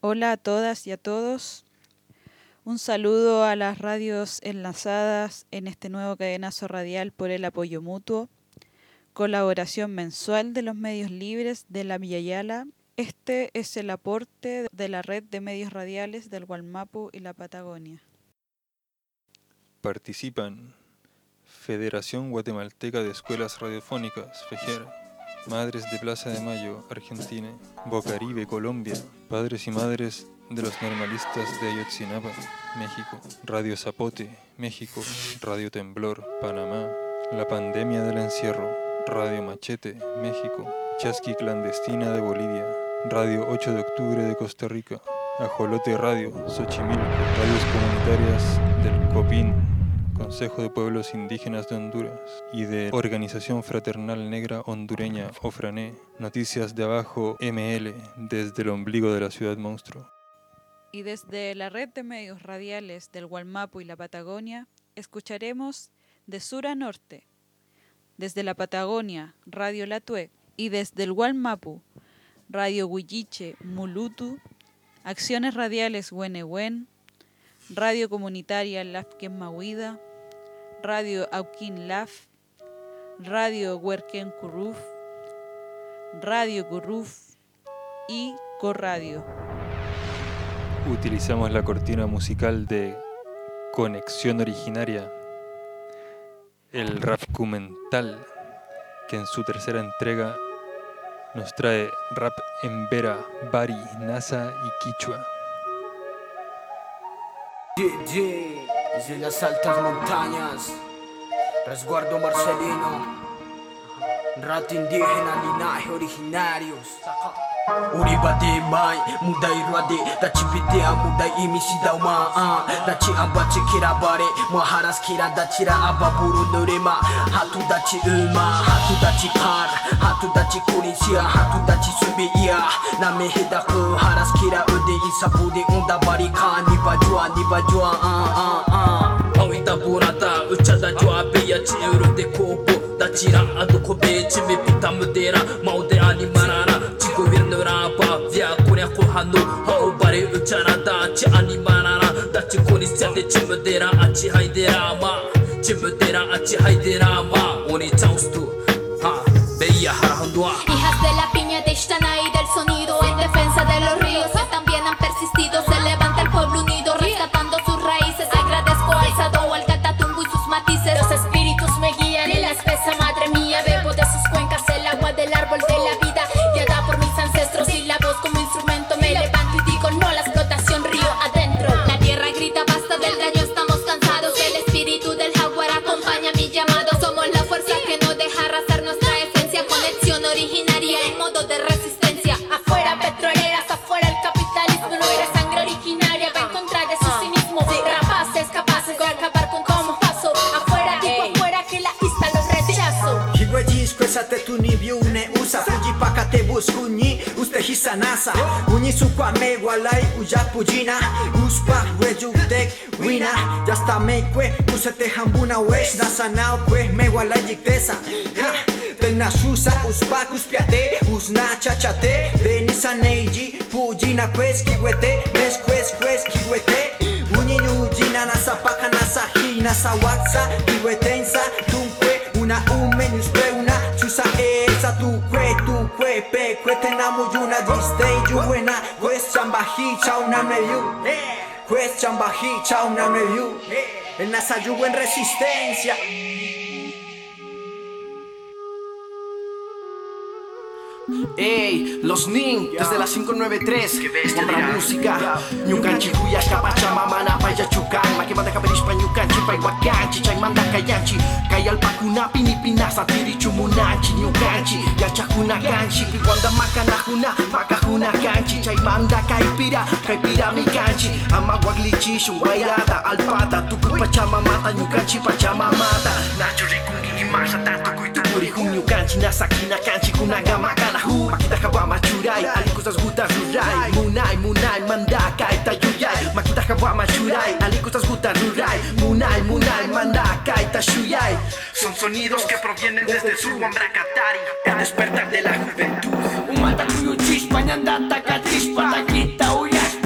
Hola a todas y a todos. Un saludo a las radios enlazadas en este nuevo cadenazo radial por el apoyo mutuo. Colaboración mensual de los medios libres de la Villa Yala. Este es el aporte de la red de medios radiales del Wallmapu y la Patagonia. Participan Federación Guatemalteca de Escuelas Radiofónicas, FEGER, Madres de Plaza de Mayo, Argentina, Bocaribe, Colombia, Padres y Madres de los Normalistas de Ayotzinapa, México, Radio Zapote, México, Radio Temblor, Panamá, La Pandemia del Encierro, Radio Machete, México, Chasqui Clandestina de Bolivia, Radio 8 de Octubre de Costa Rica, Ajolote Radio, Xochimilco, Radios Comunitarias del COPIN, Consejo de Pueblos Indígenas de Honduras, y de Organización Fraternal Negra Hondureña, OFRANÉ, Noticias de Abajo ML, desde el ombligo de la ciudad monstruo. Y desde la red de medios radiales del Wallmapu y la Patagonia, escucharemos de sur a norte, desde la Patagonia, Radio Latue, y desde el Wallmapu, Radio Huilliche, Mulutu, Acciones Radiales Huenehuén, Radio Comunitaria Lafken Mahuida, Radio Auquín Laf, Radio Huerquén Curruf, Radio Curruf y Corradio. Utilizamos la cortina musical de Conexión Originaria, el rapcumental, que en su tercera entrega nos trae rap en Vera, Bari, Nasa y Quichua. Desde las altas montañas, resguardo marcelino, rato indígena, linaje originarios. Uribade mai, mudai ruade, dachi bidea mudai imisi dauma, dachi ambache kirabare, maharas kira dachira ababuru nurema, hatu dachi uma, hatu dachi kar, hatu dachi kunisia, hatu dachi subiia, name hidaku haras kira ude isapude onda barika, nibajua, Awita burata, uchada jua beya chiuru de kopo, dachira adoko bechi me pita mudera, maude animarara, governo rapa, via kuria kohano, hau bare ucharada, chi animarara, dachi konisia de chimudera, achi haiderama, achi haiderama, oni chaustu, beya harahundua. Hijas de la piña de Ixtana y del sonido, en defensa de los ríos que también han persistido, se levanta el pueblo unido, rescatando sus raíces, agradezco al Sado, al Catatumbo y sus matices, los espíritus me guían en la espesa madre mía, bebo de sus cuencas el agua del árbol de la vida, guiada por mis ancestros y la voz como instrumento, me levanto y digo no a la explotación río adentro, la tierra grita basta del daño, estamos cansados, el espíritu del jaguar acompaña mi llamado, somos la fuerza que no deja arrasar nuestra esencia, conexión originaria en modo de resistencia, afuera petroleras, afuera el capitalismo, no era sangre originaria, va en contra de su sí mismo, rapaces capaces de acabar con como paso, afuera digo afuera que la isla los rechazo. Kwesate tu ni viune usa fuji pakate buskunyi uste hisanasa Uni sukwa me walai uja pujina uspa rejutek wina Yasta me kwe usete hambuna wesh nasa nao kwe me walai jiktesa Tena shusa uspa kuspiate usna chachate Denisa neiji pujina kwes kiwete mes kwes kiwete Uni nujina nasa paka nasa hi nasa waksa kiwetensa tunkwe una menus una chusa esa tu kwe pe kwe tenamu yuna distei yuena kwes chambahi chau na meyu kwes chambahi chau na meyu en nasa yugo en resistencia. Ey, los Nin, desde la 593 Wambra música Nyukanchi huyashka pachamamana paya chukan Makimanda kaberishpa nyukanchi pai wakanchi Chay manda kayanchi Kayal pakuna pinipinasa tiri chumunanchi Nyukanchi yachakuna kanchi Piwanda makanahuna makahuna kanchi Chay manda kaipira mi kanchi Ama waglichi shungwairada alpata Tuku pachamamata nyukanchi pachamamata Nachuri kungi imasa tanto kuituri hung nyukanchi Nasakina kanchi kunagamaka Makita kawa churai, alikusas guta rurai Munai, mandakai, tayuyai Makita kawa churai, alikusas guta rurai Munai, mandakai, tayuyai Son sonidos que provienen desde el sur, Wambracatari El despertar de la juventud Umata kuyu chispa, nyandata ka chispa, takita uyaspa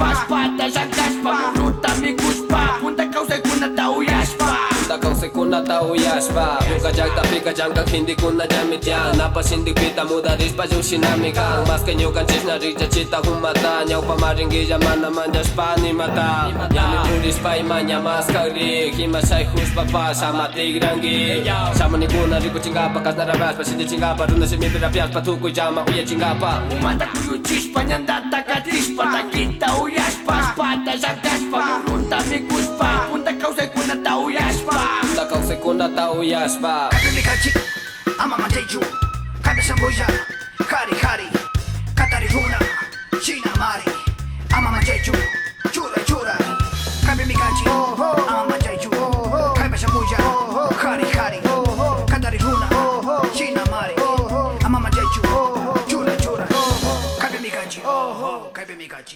na tao yaspa Yung kajag tapi kajang kag hindi ko na jamit yan Napasindig pita muda dispa yung sinami kang Mas kanyo kan sis na rija cita humata Nyaw pamaringgi yaman naman yaspa ni mata Yami tulis pa imanya mas kagrik Himasay huspa pa sama tigrangi Sama ni kuna rico chingapa kas narabas Pasindi chingapa runa si mi pirapias Patukoy jama uya chingapa Mata kuyo chispa nyandata katispa Takita uyaspa Spada sa kaspa Murunta mi kuspa Punta kausay kuna tao yaspa Punta kausay kuna tao yaspa Kabe mi kachi Ama mateju Kabe samboya Hari hari Katari huna China mari Ama mateju Chura chura Kabe mi kachi Ama mateju Kabe samboya Hari hari Katari huna China mari Ama mateju Chura chura Kabe mi kachi Kabe mi kachi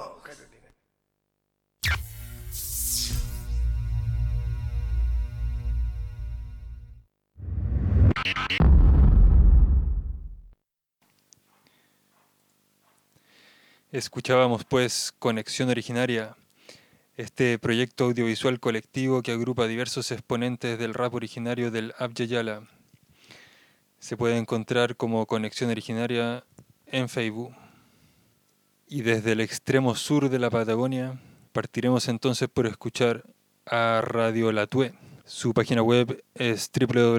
Escuchábamos pues Conexión Originaria, este proyecto audiovisual colectivo que agrupa diversos exponentes del rap originario del Abya Yala. Se puede encontrar como Conexión Originaria en Facebook. Y desde el extremo sur de la Patagonia partiremos entonces por escuchar a Radio La Tue. Su página web es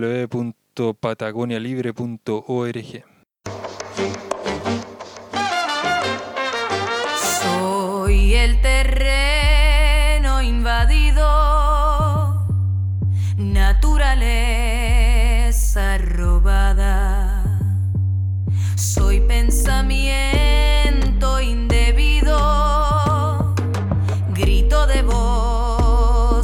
www.patagonialibre.org. Soy el terreno invadido, naturaleza robada. Soy pensamiento indebido, grito de voz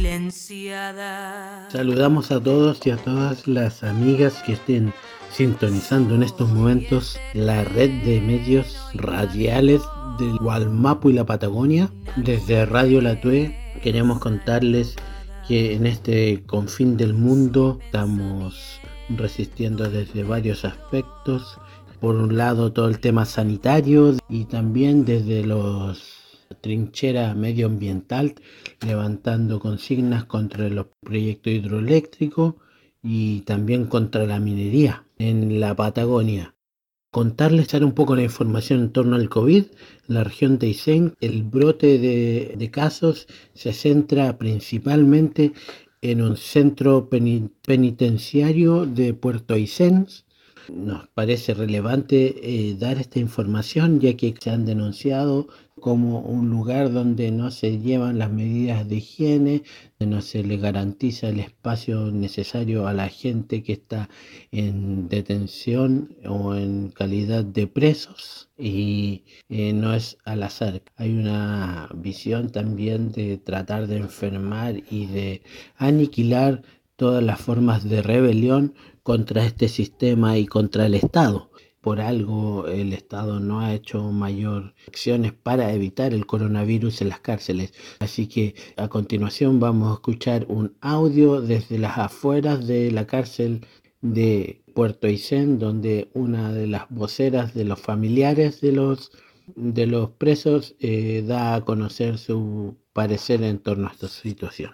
silenciada. Saludamos a todos y a todas las amigas que estén sintonizando en estos momentos la red de medios radiales del Gualmapu y la Patagonia. Desde Radio La Tue queremos contarles que en este confín del mundo estamos resistiendo desde varios aspectos. Por un lado todo el tema sanitario y también desde los trinchera medioambiental, levantando consignas contra los proyectos hidroeléctricos y también contra la minería en la Patagonia. Contarles dar un poco la información en torno al COVID. En la región de Aysén, el brote de casos se centra principalmente en un centro penitenciario de Puerto Aysén. Nos parece relevante dar esta información, ya que se han denunciado como un lugar donde no se llevan las medidas de higiene, donde no se le garantiza el espacio necesario a la gente que está en detención o en calidad de presos, y no es al azar. Hay una visión también de tratar de enfermar y de aniquilar todas las formas de rebelión contra este sistema y contra el Estado. Por algo el Estado no ha hecho mayor acciones para evitar el coronavirus en las cárceles. Así que a continuación vamos a escuchar un audio desde las afueras de la cárcel de Puerto Aysén, donde una de las voceras de los familiares de los presos da a conocer su parecer en torno a esta situación.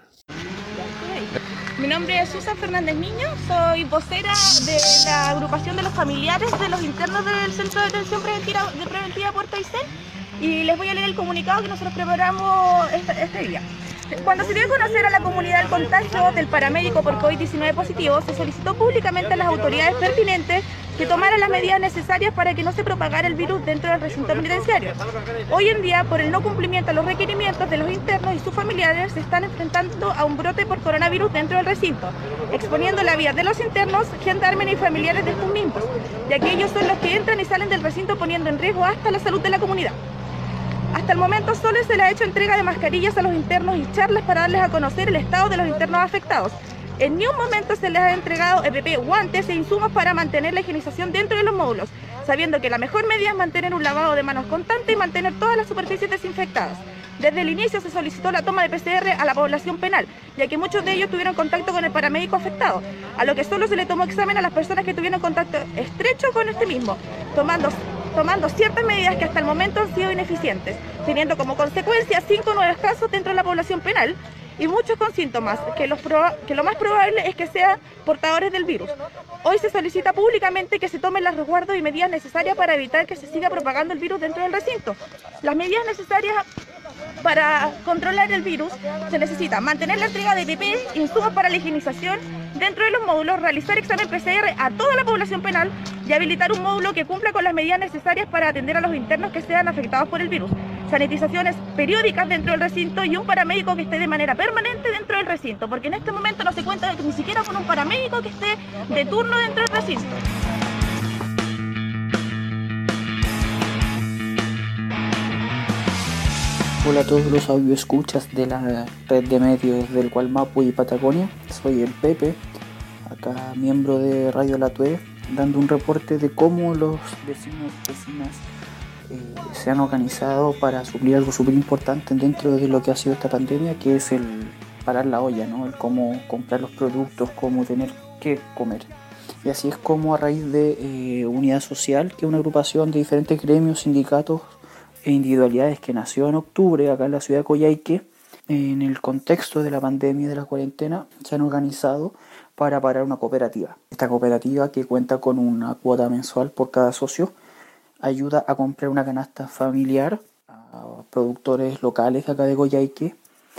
Mi nombre es Susan Fernández Niño, soy vocera de la agrupación de los familiares de los internos del Centro de Detención Preventiva Puerto Aysén, y les voy a leer el comunicado que nosotros preparamos este día. Cuando se dio a conocer a la comunidad el contagio del paramédico por COVID-19 positivo, se solicitó públicamente a las autoridades pertinentes que tomaran las medidas necesarias para que no se propagara el virus dentro del recinto penitenciario. Hoy en día, por el no cumplimiento a los requerimientos de los internos y sus familiares, se están enfrentando a un brote por coronavirus dentro del recinto, exponiendo la vida de los internos, gendarmes y familiares de estos mismos, ya que ellos son los que entran y salen del recinto poniendo en riesgo hasta la salud de la comunidad. Hasta el momento solo se le ha hecho entrega de mascarillas a los internos y charlas para darles a conocer el estado de los internos afectados. En ni un momento se les ha entregado EPP, guantes e insumos para mantener la higienización dentro de los módulos, sabiendo que la mejor medida es mantener un lavado de manos constante y mantener todas las superficies desinfectadas. Desde el inicio se solicitó la toma de PCR a la población penal, ya que muchos de ellos tuvieron contacto con el paramédico afectado, a lo que solo se le tomó examen a las personas que tuvieron contacto estrecho con este mismo, tomando ciertas medidas que hasta el momento han sido ineficientes, teniendo como consecuencia 5 nuevos casos dentro de la población penal y muchos con síntomas, que lo más probable es que sean portadores del virus. Hoy se solicita públicamente que se tomen los resguardos y medidas necesarias para evitar que se siga propagando el virus dentro del recinto. Las medidas necesarias para controlar el virus se necesita mantener la entrega de PP, insumos para la higienización dentro de los módulos, realizar examen PCR a toda la población penal y habilitar un módulo que cumpla con las medidas necesarias para atender a los internos que sean afectados por el virus. Sanitizaciones periódicas dentro del recinto y un paramédico que esté de manera permanente dentro del recinto, porque en este momento no se cuenta ni siquiera con un paramédico que esté de turno dentro del recinto. Hola a todos los audioescuchas de la red de medios del Gualmapu y Patagonia. Soy el Pepe, acá miembro de Radio La Tue, dando un reporte de cómo los vecinos y vecinas se han organizado para suplir algo súper importante dentro de lo que ha sido esta pandemia, que es el parar la olla, ¿no? El cómo comprar los productos, cómo tener que comer. Y así es como a raíz de Unidad Social, que es una agrupación de diferentes gremios, sindicatos e individualidades que nació en octubre acá en la ciudad de Coyhaique, en el contexto de la pandemia y de la cuarentena, se han organizado para parar una cooperativa. Esta cooperativa, que cuenta con una cuota mensual por cada socio, ayuda a comprar una canasta familiar a productores locales acá de Coyhaique,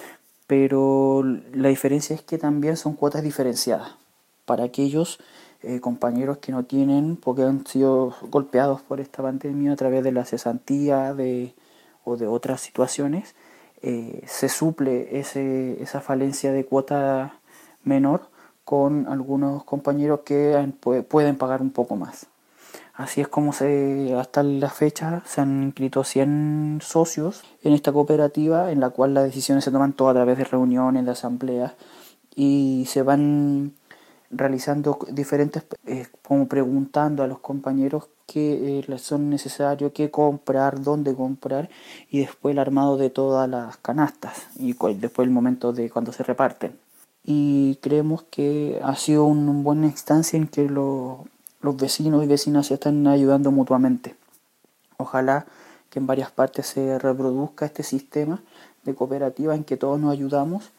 pero la diferencia es que también son cuotas diferenciadas para aquellos compañeros que no tienen, porque han sido golpeados por esta pandemia a través de la cesantía o de otras situaciones. Se suple esa falencia de cuota menor con algunos compañeros que pueden pagar un poco más. Así es como hasta la fecha se han inscrito 100 socios en esta cooperativa, en la cual las decisiones se toman todas a través de reuniones, de asambleas, y se van realizando diferentes, como preguntando a los compañeros qué les son necesarios, qué comprar, dónde comprar, y después el armado de todas las canastas y después el momento de cuando se reparten. Y creemos que ha sido una buena instancia en que los vecinos y vecinas se están ayudando mutuamente. Ojalá que en varias partes se reproduzca este sistema de cooperativa en que todos nos ayudamos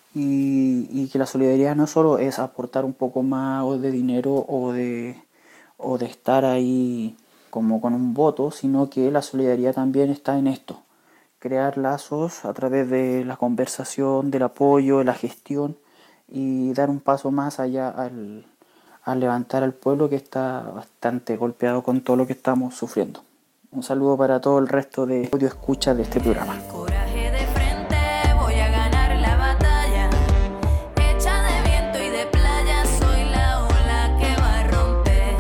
y que la solidaridad no solo es aportar un poco más o de dinero o de estar ahí como con un voto, sino que la solidaridad también está en esto: crear lazos a través de la conversación, del apoyo, de la gestión, y dar un paso más allá al levantar al pueblo que está bastante golpeado con todo lo que estamos sufriendo. Un saludo para todo el resto de audio escucha de este programa. Coraje de frente, voy a ganar la batalla. Hecha de viento y de playa, soy la ola que va a romper.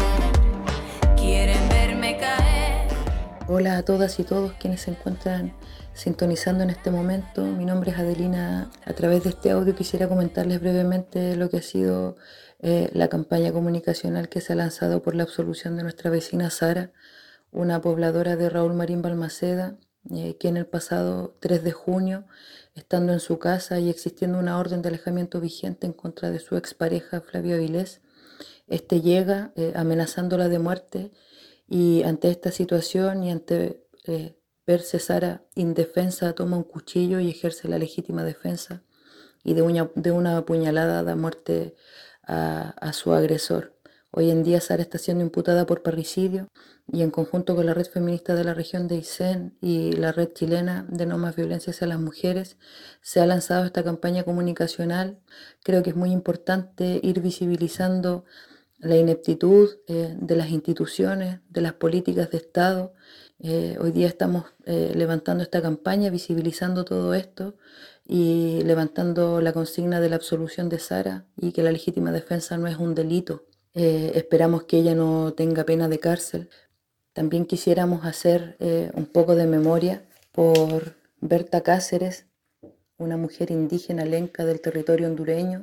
Quieren verme caer. Hola a todas y todos quienes se encuentran sintonizando en este momento. Mi nombre es Adelina. A través de este audio quisiera comentarles brevemente lo que ha sido la campaña comunicacional que se ha lanzado por la absolución de nuestra vecina Sara, una pobladora de Raúl Marín Balmaceda, que en el pasado 3 de junio, estando en su casa y existiendo una orden de alejamiento vigente en contra de su expareja Flavio Avilés, llega amenazándola de muerte, y ante esta situación y ante verse Sara indefensa, toma un cuchillo y ejerce la legítima defensa, y de una puñalada da muerte a su agresor. Hoy en día Sara está siendo imputada por parricidio, y en conjunto con la Red Feminista de la región de Aysén y la Red Chilena de No Más Violencia hacia las Mujeres se ha lanzado esta campaña comunicacional. Creo que es muy importante ir visibilizando la ineptitud de las instituciones, de las políticas de Estado. Hoy día estamos levantando esta campaña, visibilizando todo esto y levantando la consigna de la absolución de Sara, y que la legítima defensa no es un delito. Esperamos que ella no tenga pena de cárcel. También quisiéramos hacer un poco de memoria por Berta Cáceres, una mujer indígena lenca del territorio hondureño,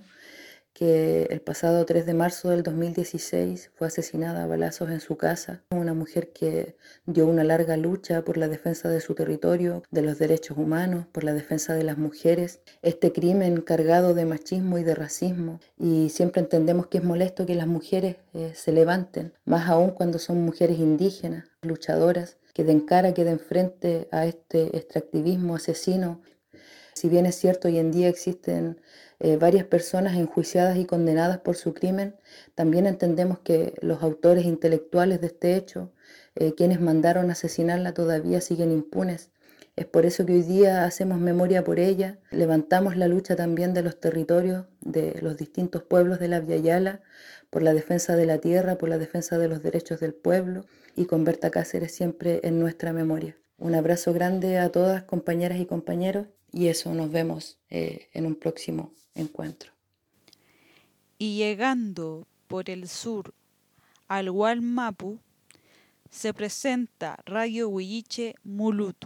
que el pasado 3 de marzo del 2016 fue asesinada a balazos en su casa. Una mujer que dio una larga lucha por la defensa de su territorio, de los derechos humanos, por la defensa de las mujeres. Este crimen cargado de machismo y de racismo, y siempre entendemos que es molesto que las mujeres se levanten, más aún cuando son mujeres indígenas, luchadoras, que den cara, que den frente a este extractivismo asesino. Si bien es cierto, hoy en día existen varias personas enjuiciadas y condenadas por su crimen, también entendemos que los autores intelectuales de este hecho, quienes mandaron asesinarla, todavía siguen impunes. Es por eso que hoy día hacemos memoria por ella, levantamos la lucha también de los territorios, de los distintos pueblos de la Abya Yala, por la defensa de la tierra, por la defensa de los derechos del pueblo, y con Berta Cáceres siempre en nuestra memoria. Un abrazo grande a todas, compañeras y compañeros, y eso, nos vemos en un próximo encuentro. Y llegando por el sur al Wallmapu, se presenta Radio Huilliche Mulutu.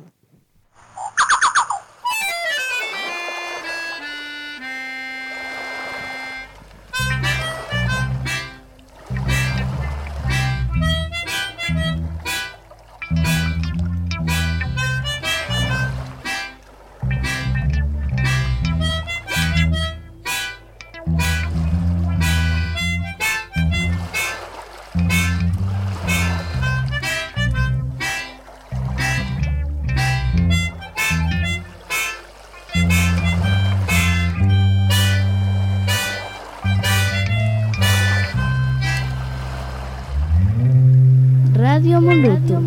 Radio Mulutu.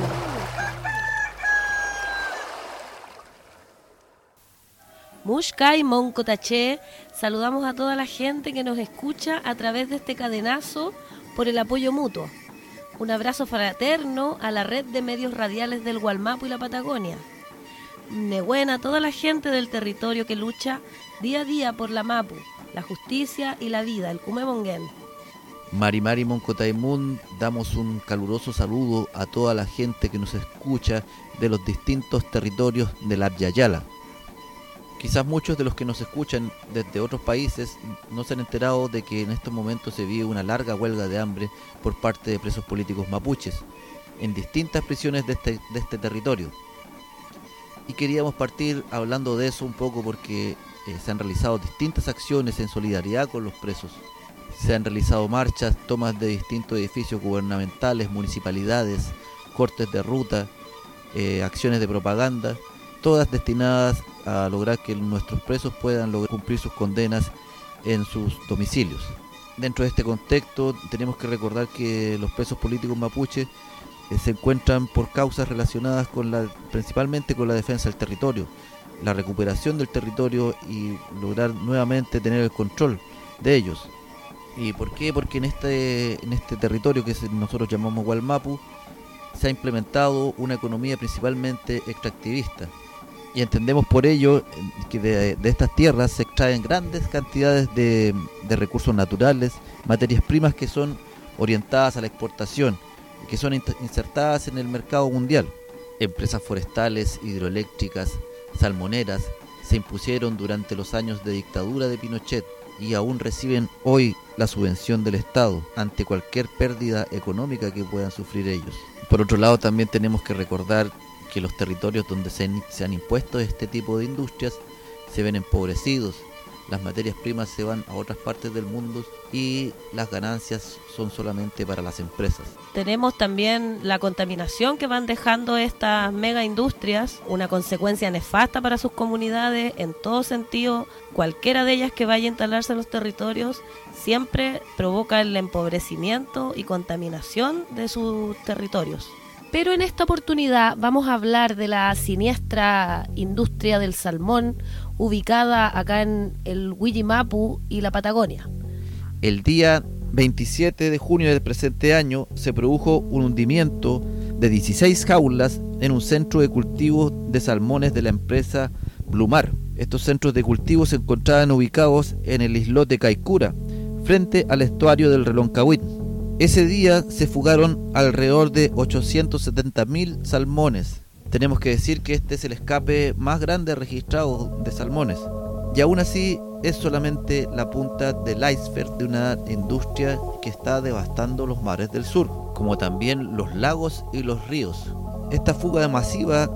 Mushkai Moncotaché, saludamos a toda la gente que nos escucha a través de este cadenazo por el apoyo mutuo. Un abrazo fraterno a la red de medios radiales del Wallmapu y la Patagonia. Nebuena a toda la gente del territorio que lucha día a día por la Mapu, la justicia y la vida, el Kumemonguén. Marimari Moncotaimun, damos un caluroso saludo a toda la gente que nos escucha de los distintos territorios de la Abya Yala. Quizás muchos de los que nos escuchan desde otros países no se han enterado de que en estos momentos se vive una larga huelga de hambre por parte de presos políticos mapuches en distintas prisiones de este territorio. Y queríamos partir hablando de eso un poco porque se han realizado distintas acciones en solidaridad con los presos. Se han realizado marchas, tomas de distintos edificios gubernamentales, municipalidades, cortes de ruta, acciones de propaganda, todas destinadas a lograr que nuestros presos puedan cumplir sus condenas en sus domicilios. Dentro de este contexto tenemos que recordar que los presos políticos mapuches se encuentran por causas relacionadas principalmente con la defensa del territorio, la recuperación del territorio y lograr nuevamente tener el control de ellos. ¿Y por qué? Porque en este territorio que nosotros llamamos Wallmapu se ha implementado una economía principalmente extractivista. Y entendemos por ello que de estas tierras se extraen grandes cantidades de recursos naturales, materias primas que son orientadas a la exportación, que son insertadas en el mercado mundial. Empresas forestales, hidroeléctricas, salmoneras se impusieron durante los años de dictadura de Pinochet y aún reciben hoy la subvención del Estado ante cualquier pérdida económica que puedan sufrir ellos. Por otro lado, también tenemos que recordar que los territorios donde se han impuesto este tipo de industrias se ven empobrecidos, las materias primas se van a otras partes del mundo y las ganancias son solamente para las empresas. Tenemos también la contaminación que van dejando estas mega industrias, una consecuencia nefasta para sus comunidades en todo sentido. Cualquiera de ellas que vaya a instalarse en los territorios siempre provoca el empobrecimiento y contaminación de sus territorios. Pero en esta oportunidad vamos a hablar de la siniestra industria del salmón ubicada acá en el Wallmapu y la Patagonia. El día 27 de junio del presente año se produjo un hundimiento de 16 jaulas en un centro de cultivo de salmones de la empresa Blumar. Estos centros de cultivo se encontraban ubicados en el islote Caicura, frente al estuario del Reloncahuitl. Ese día se fugaron alrededor de 870.000 salmones. Tenemos que decir que este es el escape más grande registrado de salmones. Y aún así es solamente la punta del iceberg de una industria que está devastando los mares del sur, como también los lagos y los ríos. Esta fuga masiva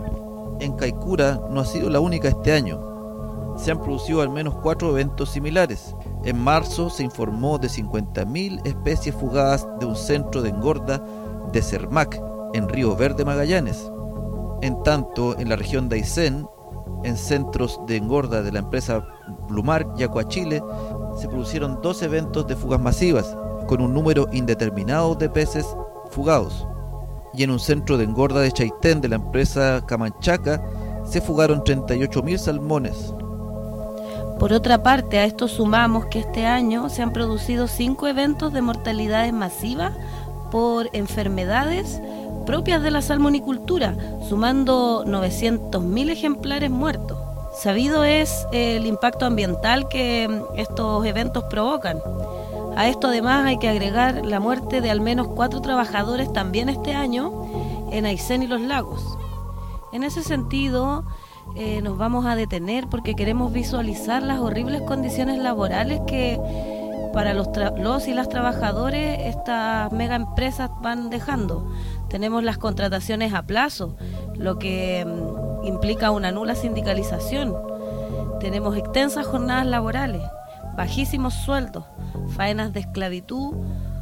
en Caicura no ha sido la única este año. Se han producido al menos 4 eventos similares. En marzo se informó de 50.000 especies fugadas de un centro de engorda de Cermac, en Río Verde, Magallanes. En tanto, en la región de Aysén, en centros de engorda de la empresa Blumar y Aquachile se produjeron 2 eventos de fugas masivas, con un número indeterminado de peces fugados. Y en un centro de engorda de Chaitén de la empresa Camanchaca se fugaron 38.000 salmones. Por otra parte, a esto sumamos que este año se han producido 5 eventos de mortalidades masivas por enfermedades propias de la salmonicultura, sumando 900.000 ejemplares muertos. Sabido es el impacto ambiental que estos eventos provocan. A esto además hay que agregar la muerte de al menos 4 trabajadores también este año en Aysén y Los Lagos. En ese sentido, nos vamos a detener porque queremos visualizar las horribles condiciones laborales que para los y las trabajadores estas mega empresas van dejando. Tenemos las contrataciones a plazo, lo que implica una nula sindicalización. Tenemos extensas jornadas laborales, bajísimos sueldos, faenas de esclavitud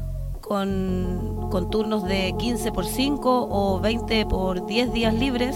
con turnos de 15x5 o 20x10 días libres.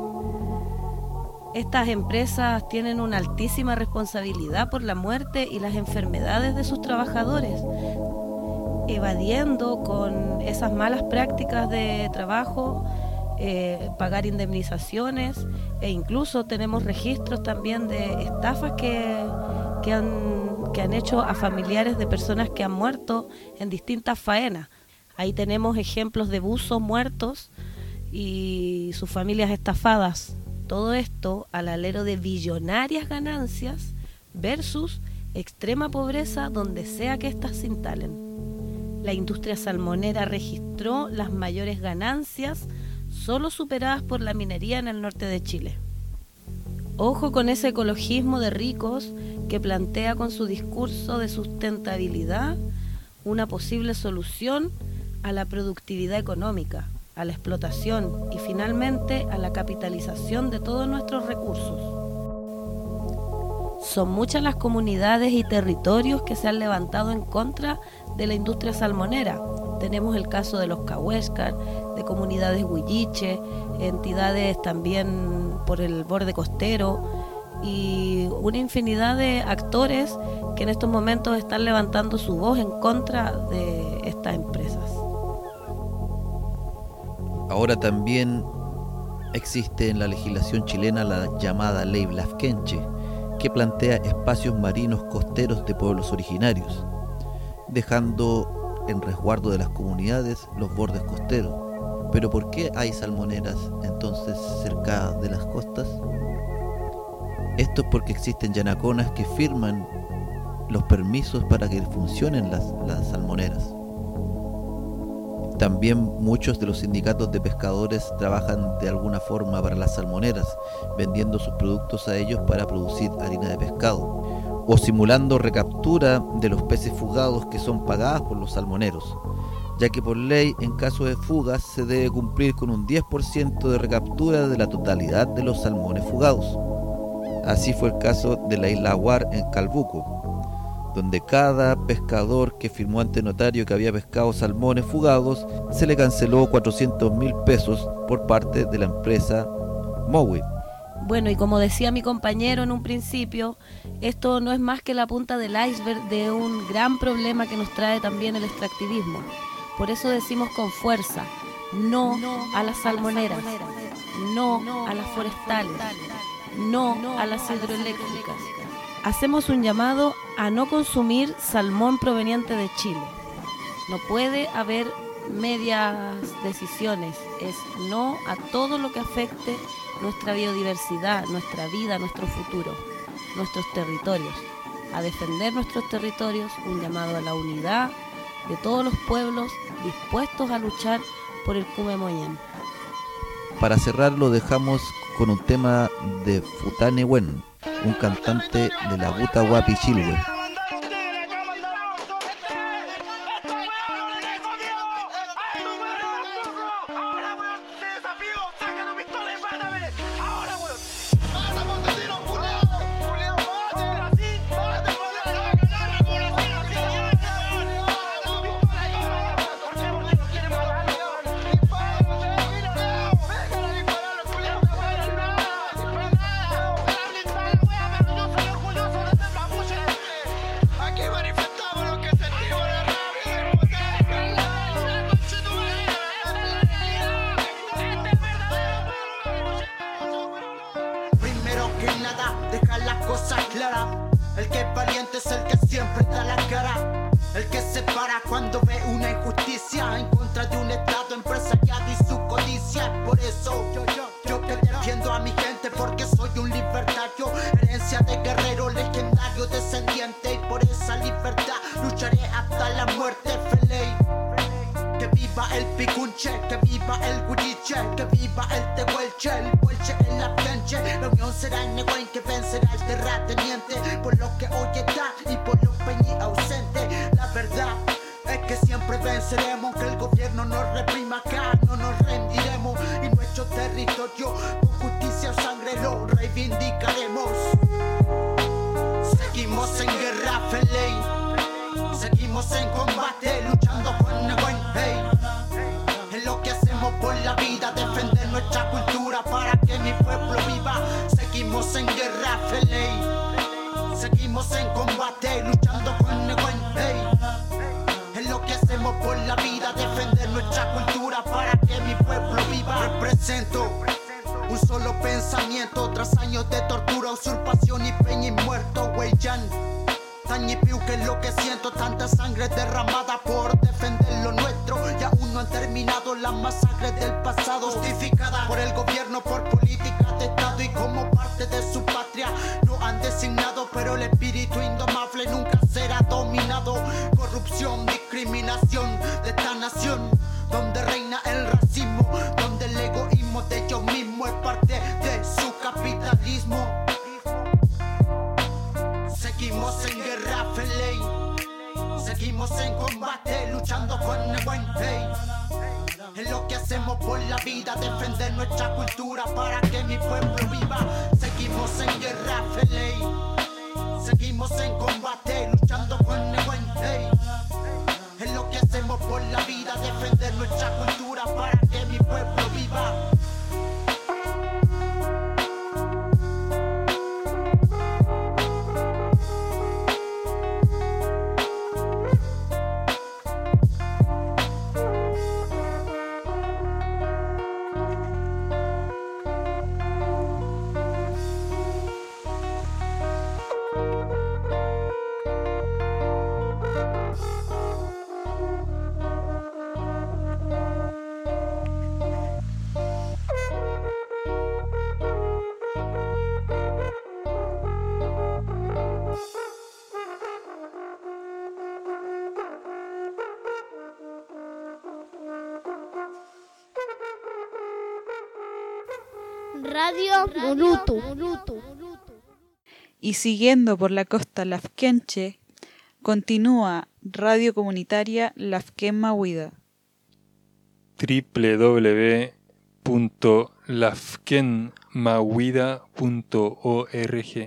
Estas empresas tienen una altísima responsabilidad por la muerte y las enfermedades de sus trabajadores, evadiendo con esas malas prácticas de trabajo, pagar indemnizaciones, e incluso tenemos registros también de estafas que han hecho a familiares de personas que han muerto en distintas faenas. Ahí tenemos ejemplos de buzos muertos y sus familias estafadas. Todo esto al alero de billonarias ganancias versus extrema pobreza donde sea que éstas se instalen. La industria salmonera registró las mayores ganancias, solo superadas por la minería en el norte de Chile. Ojo con ese ecologismo de ricos que plantea con su discurso de sustentabilidad una posible solución a la productividad económica, a la explotación y finalmente a la capitalización de todos nuestros recursos. Son muchas las comunidades y territorios que se han levantado en contra de la industria salmonera. Tenemos el caso de los Cahuéscar, de comunidades huilliche, entidades también por el borde costero y una infinidad de actores que en estos momentos están levantando su voz en contra de estas empresas. Ahora también existe en la legislación chilena la llamada Ley Blasquenche, que plantea espacios marinos costeros de pueblos originarios, dejando en resguardo de las comunidades los bordes costeros. Pero ¿por qué hay salmoneras entonces cerca de las costas? Esto es porque existen yanaconas que firman los permisos para que funcionen las salmoneras. También muchos de los sindicatos de pescadores trabajan de alguna forma para las salmoneras, vendiendo sus productos a ellos para producir harina de pescado, o simulando recaptura de los peces fugados que son pagadas por los salmoneros, ya que por ley en caso de fugas se debe cumplir con un 10% de recaptura de la totalidad de los salmones fugados. Así fue el caso de la isla Aguar en Calbuco, donde cada pescador que firmó ante notario que había pescado salmones fugados se le canceló 400.000 pesos por parte de la empresa Mowi. Bueno, y como decía mi compañero en un principio, esto no es más que la punta del iceberg de un gran problema que nos trae también el extractivismo. Por eso decimos con fuerza, no a las salmoneras, no a las forestales, no a las hidroeléctricas. Hacemos un llamado a no consumir salmón proveniente de Chile. No puede haber medias decisiones, es no a todo lo que afecte nuestra biodiversidad, nuestra vida, nuestro futuro, nuestros territorios. A defender nuestros territorios, un llamado a la unidad de todos los pueblos dispuestos a luchar por el Cumemoyén. Para cerrar lo dejamos con un tema de Futane Wen, un cantante de la Butahuá Pichilhue. que nada, deja las cosas claras. El que es valiente es el que siempre da la cara. El que se para cuando ve una injusticia en contra de un estado empresariado y su codicia. Por eso yo que defiendo a mi gente, porque soy un libertario, herencia de guerrero legendario descendiente. Y por esa libertad lucharé hasta la muerte feliz. Que viva el picunche, que viva el guiriche, que viva el tehuelche, el huelche en la planche. La unión será el negüen que vencerá el terrateniente, por lo que hoy está y por los peñi ausentes. La verdad es que siempre venceremos, que el gobierno nos reprima acá, no nos rendiremos. Y nuestro territorio con justicia o sangre lo reivindicaremos. Seguimos en guerra feliz, seguimos en combate, luchando con negüen, hey. Es lo que hacemos por la vida, defender nuestra cultura para que mi pueblo viva. Seguimos en guerra feliz, seguimos en combate, luchando con negüen, hey. Es lo que hacemos por la vida, defender nuestra cultura para que mi pueblo viva. Represento un solo pensamiento tras años de tortura, usurpación y peña y muerto, Huellan. Tan y piu que es lo que siento, tanta sangre derramada por defender lo nuestro. Y aún no han terminado las masacres del pasado, justificada por el gobierno, por políticas de estado. Y como parte de su patria lo han designado, pero el espíritu indomable nunca será dominado. Corrupción, discriminación de esta nación, donde reina el racismo, donde el egoísmo de ellos mismos es parte de su capitalismo. Seguimos en guerra feliz, seguimos en combate, luchando con negüen, hey. Es lo que hacemos por la vida, defender nuestra cultura para que mi pueblo viva. Seguimos en guerra feliz, seguimos en combate, luchando con negüen, hey. Es lo que hacemos por la vida, defender nuestra cultura para que mi pueblo viva. Radio Moruto. Y siguiendo por la costa lafkenche, continúa Radio Comunitaria Lafken Mahuida. www.lafkenmahuida.org.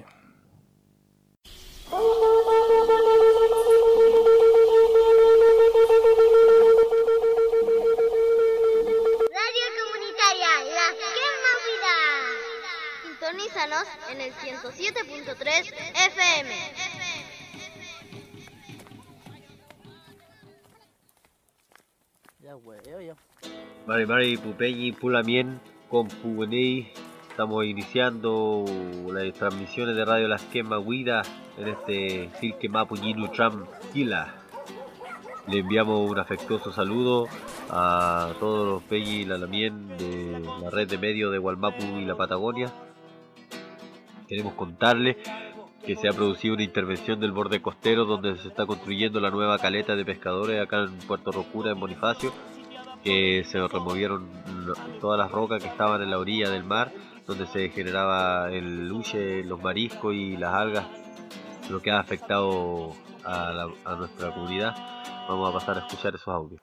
Sintonízanos en el 107.3 FM. Mari Pupeñi Pulamien con Pugunei. Estamos iniciando las transmisiones de Radio Lafken Mahuida en este Silke Mapuñinu Tram Kila. Le enviamos un afectuoso saludo a todos los Peñi y Lalamien de la red de medios de Gualmapu y la Patagonia. Queremos contarles que se ha producido una intervención del borde costero donde se está construyendo la nueva caleta de pescadores acá en Puerto Rocura, en Bonifacio, que se removieron todas las rocas que estaban en la orilla del mar, donde se generaba el luche, los mariscos y las algas, lo que ha afectado a nuestra comunidad. Vamos a pasar a escuchar esos audios.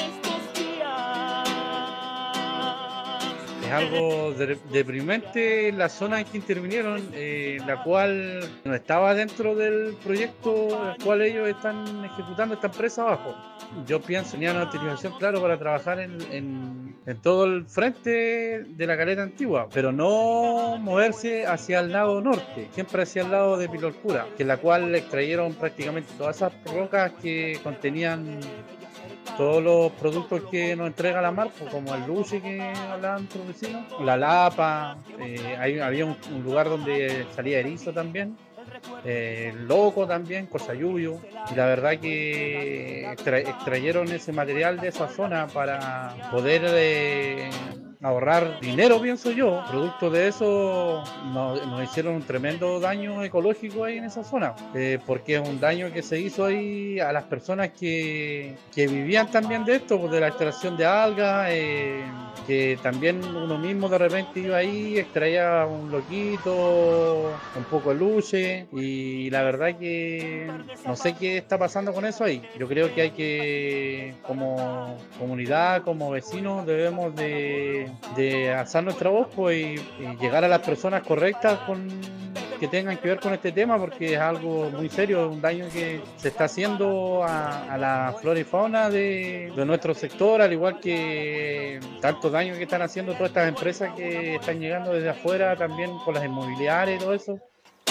Es algo deprimente la zona en que intervinieron, la cual no estaba dentro del proyecto el cual ellos están ejecutando esta empresa abajo. Yo pienso en una utilización, claro, para trabajar en todo el frente de la caleta antigua, pero no moverse hacia el lado norte, siempre hacia el lado de Pilolcura, que la cual extrayeron prácticamente todas esas rocas que contenían todos los productos que nos entrega la marca, como el luche que hablaban nuestros vecinos, la lapa, había un lugar donde salía erizo también, loco también, cosayuyo, y la verdad que extrayeron ese material de esa zona para poder ahorrar dinero, pienso yo. Producto de eso nos hicieron un tremendo daño ecológico ahí en esa zona, porque es un daño que se hizo ahí a las personas que vivían también de esto, pues, de la extracción de algas, que también uno mismo de repente iba ahí, extraía un loquito, un poco de luche, y la verdad que no sé qué está pasando con eso ahí. Yo creo que hay que, como comunidad, como vecinos, debemos de alzar nuestra voz, pues, y llegar a las personas correctas que tengan que ver con este tema, porque es algo muy serio, un daño que se está haciendo a la flora y fauna de nuestro sector, al igual que tantos daños que están haciendo todas estas empresas que están llegando desde afuera, también con las inmobiliarias y todo eso.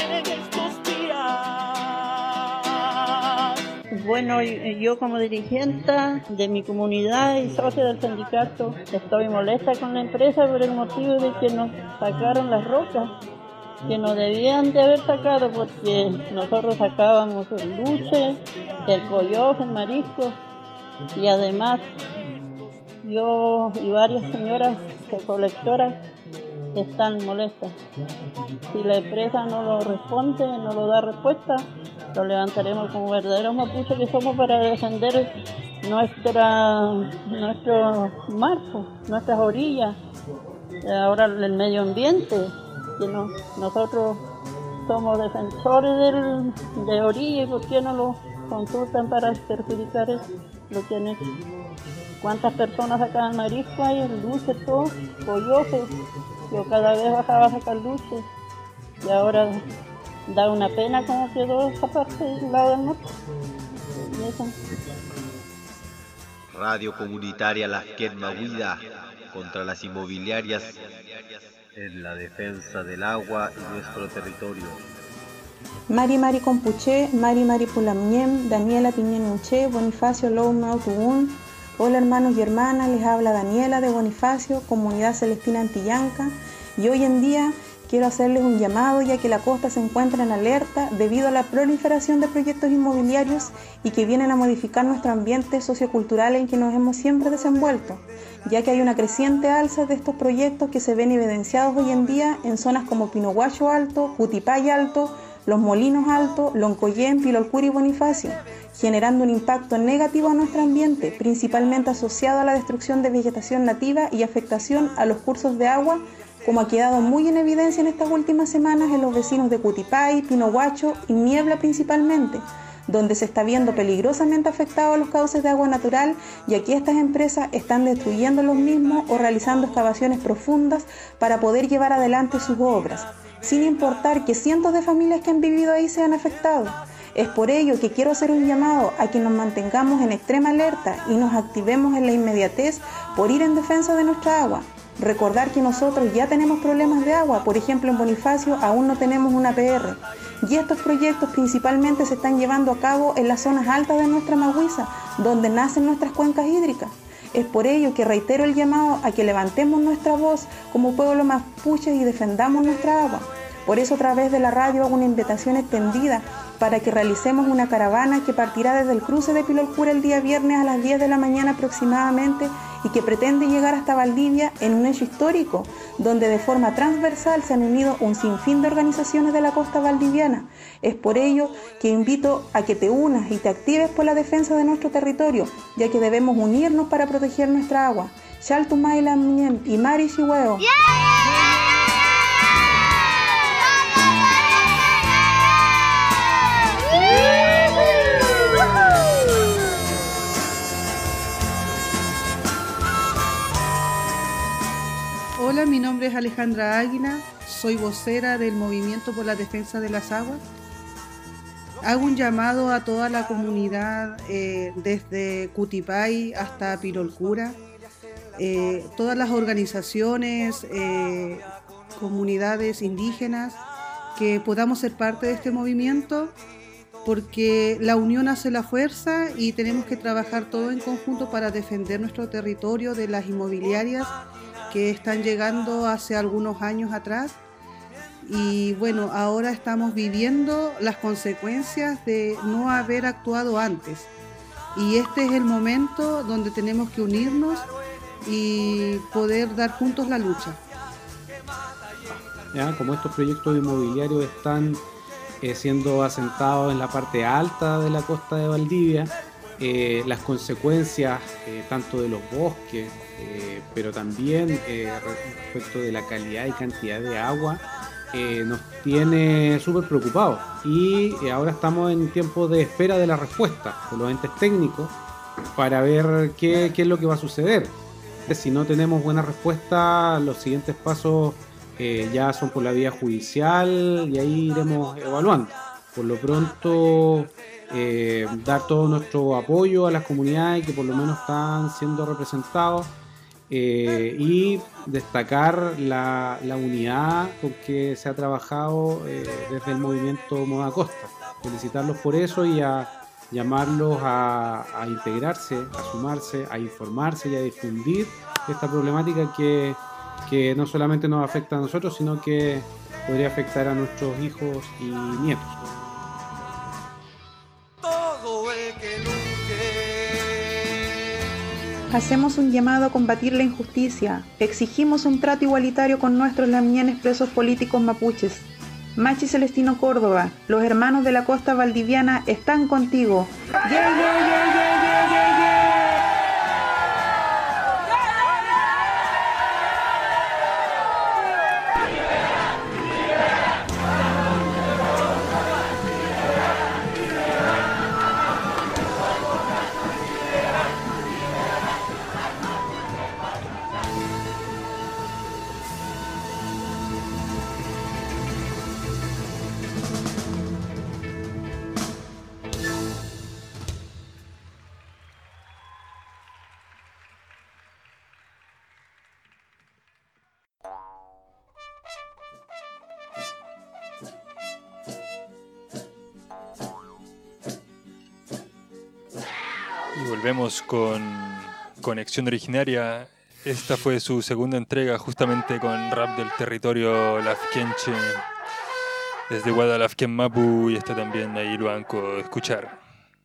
Bueno, yo como dirigente de mi comunidad y socia del sindicato estoy molesta con la empresa por el motivo de que nos sacaron las rocas, que nos debían de haber sacado, porque nosotros sacábamos el luche, el coyote, el marisco, y además yo y varias señoras recolectoras están molestas. Si la empresa no lo responde, no lo da respuesta, lo levantaremos como verdaderos mapuches que somos para defender nuestro mar, nuestras orillas, ahora el medio ambiente, que nosotros somos defensores de orilla, y ¿por qué no lo consultan para perjudicar lo que han hecho? ¿Cuántas personas sacaban marisco ahí, el dulce, todo, coyote? Yo cada vez bajaba a sacar dulce, y ahora da una pena cómo quedó esa parte del lado del norte. Radio comunitaria Las Quermahuida contra las inmobiliarias en la defensa del agua y nuestro territorio. Mari Compuché, Mari Pulamñem, Daniela Piñenuché, Bonifacio Loumeo Tugún. Hola hermanos y hermanas, les habla Daniela de Bonifacio, Comunidad Celestina Antillanca, y hoy en día quiero hacerles un llamado, ya que la costa se encuentra en alerta debido a la proliferación de proyectos inmobiliarios y que vienen a modificar nuestro ambiente sociocultural en que nos hemos siempre desenvuelto, ya que hay una creciente alza de estos proyectos que se ven evidenciados hoy en día en zonas como Pinohuacho Alto, Cutipay Alto, Los Molinos Alto, Loncoyén, Pilolcura y Bonifacio, generando un impacto negativo a nuestro ambiente, principalmente asociado a la destrucción de vegetación nativa y afectación a los cursos de agua, como ha quedado muy en evidencia en estas últimas semanas en los vecinos de Cutipay, Pinohuacho y Niebla principalmente, donde se está viendo peligrosamente afectados los cauces de agua natural, y aquí estas empresas están destruyendo los mismos o realizando excavaciones profundas para poder llevar adelante sus obras, sin importar que cientos de familias que han vivido ahí sean afectados. Es por ello que quiero hacer un llamado a que nos mantengamos en extrema alerta y nos activemos en la inmediatez por ir en defensa de nuestra agua. Recordar que nosotros ya tenemos problemas de agua, por ejemplo en Bonifacio aún no tenemos una PR, y estos proyectos principalmente se están llevando a cabo en las zonas altas de nuestra Mahuiza, donde nacen nuestras cuencas hídricas. Es por ello que reitero el llamado a que levantemos nuestra voz como pueblo mapuche y defendamos nuestra agua. Por eso a través de la radio hago una invitación extendida para que realicemos una caravana que partirá desde el cruce de Pilolcura el día viernes a las 10 de la mañana aproximadamente, y que pretende llegar hasta Valdivia en un hecho histórico, donde de forma transversal se han unido un sinfín de organizaciones de la costa valdiviana. Es por ello que invito a que te unas y te actives por la defensa de nuestro territorio, ya que debemos unirnos para proteger nuestra agua. Chaltumayla Mien y Mari Chihueo. Hola, mi nombre es Alejandra Águila, soy vocera del Movimiento por la Defensa de las Aguas. Hago un llamado a toda la comunidad, desde Cutipay hasta Pilolcura, todas las organizaciones, comunidades indígenas, que podamos ser parte de este movimiento porque la unión hace la fuerza y tenemos que trabajar todo en conjunto para defender nuestro territorio de las inmobiliarias que están llegando hace algunos años atrás. Y bueno, ahora estamos viviendo las consecuencias de no haber actuado antes. Y este es el momento donde tenemos que unirnos y poder dar juntos la lucha. Ya, como estos proyectos inmobiliarios están siendo asentados en la parte alta de la costa de Valdivia, las consecuencias tanto de los bosques, pero también respecto de la calidad y cantidad de agua, nos tiene súper preocupados. Y ahora estamos en tiempo de espera de la respuesta de los entes técnicos para ver qué es lo que va a suceder. Si no tenemos buena respuesta, los siguientes pasos ya son por la vía judicial y ahí iremos evaluando. Por lo pronto, dar todo nuestro apoyo a las comunidades que por lo menos están siendo representados y destacar la unidad con que se ha trabajado desde el movimiento Moda Costa. Felicitarlos por eso y a llamarlos a integrarse, a sumarse, a informarse y a difundir esta problemática que no solamente nos afecta a nosotros, sino que podría afectar a nuestros hijos y nietos. Hacemos un llamado a combatir la injusticia. Exigimos un trato igualitario con nuestros lamienes presos políticos mapuches. Machi Celestino Córdoba, los hermanos de la costa valdiviana están contigo. ¡Yeah, yeah, yeah, yeah, yeah, yeah, yeah! Y volvemos con Conexión Originaria. Esta fue su segunda entrega justamente con rap del territorio lafkenche desde Guadalafken Mapu, y está también ahí lo van a escuchar.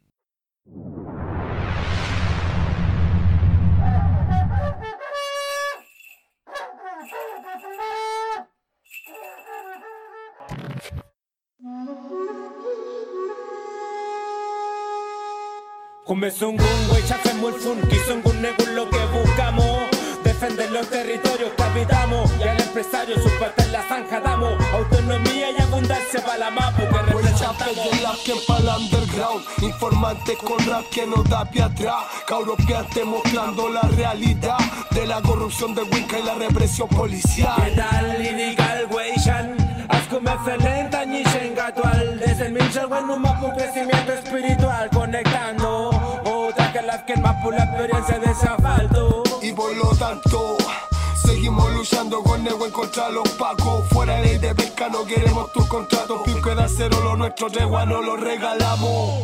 Come Sungun, güey, hacemos el funky, Sungun negun lo que buscamos. Defender los territorios que habitamos. Y al empresario su parte en la zanja damos. Autonomía y abundancia para la mapu que representamos. de la que para el underground. Informante con rap que no da pie atrás. Cauropiante mostrando la realidad de la corrupción de Winca y la represión policial. ¿Qué tal, Lidical, güey, Shan? Haz como excelente, ni gatual. Desde el Minchel, güey, un mapu crecimiento espiritual. Conectando otra que las que mapu la experiencia de ese asfalto. Y por lo tanto seguimos luchando con Neguen contra los pacos. Fuera ley de pesca, no queremos tus contratos. Pico de acero, lo nuestro tregua no lo regalamos.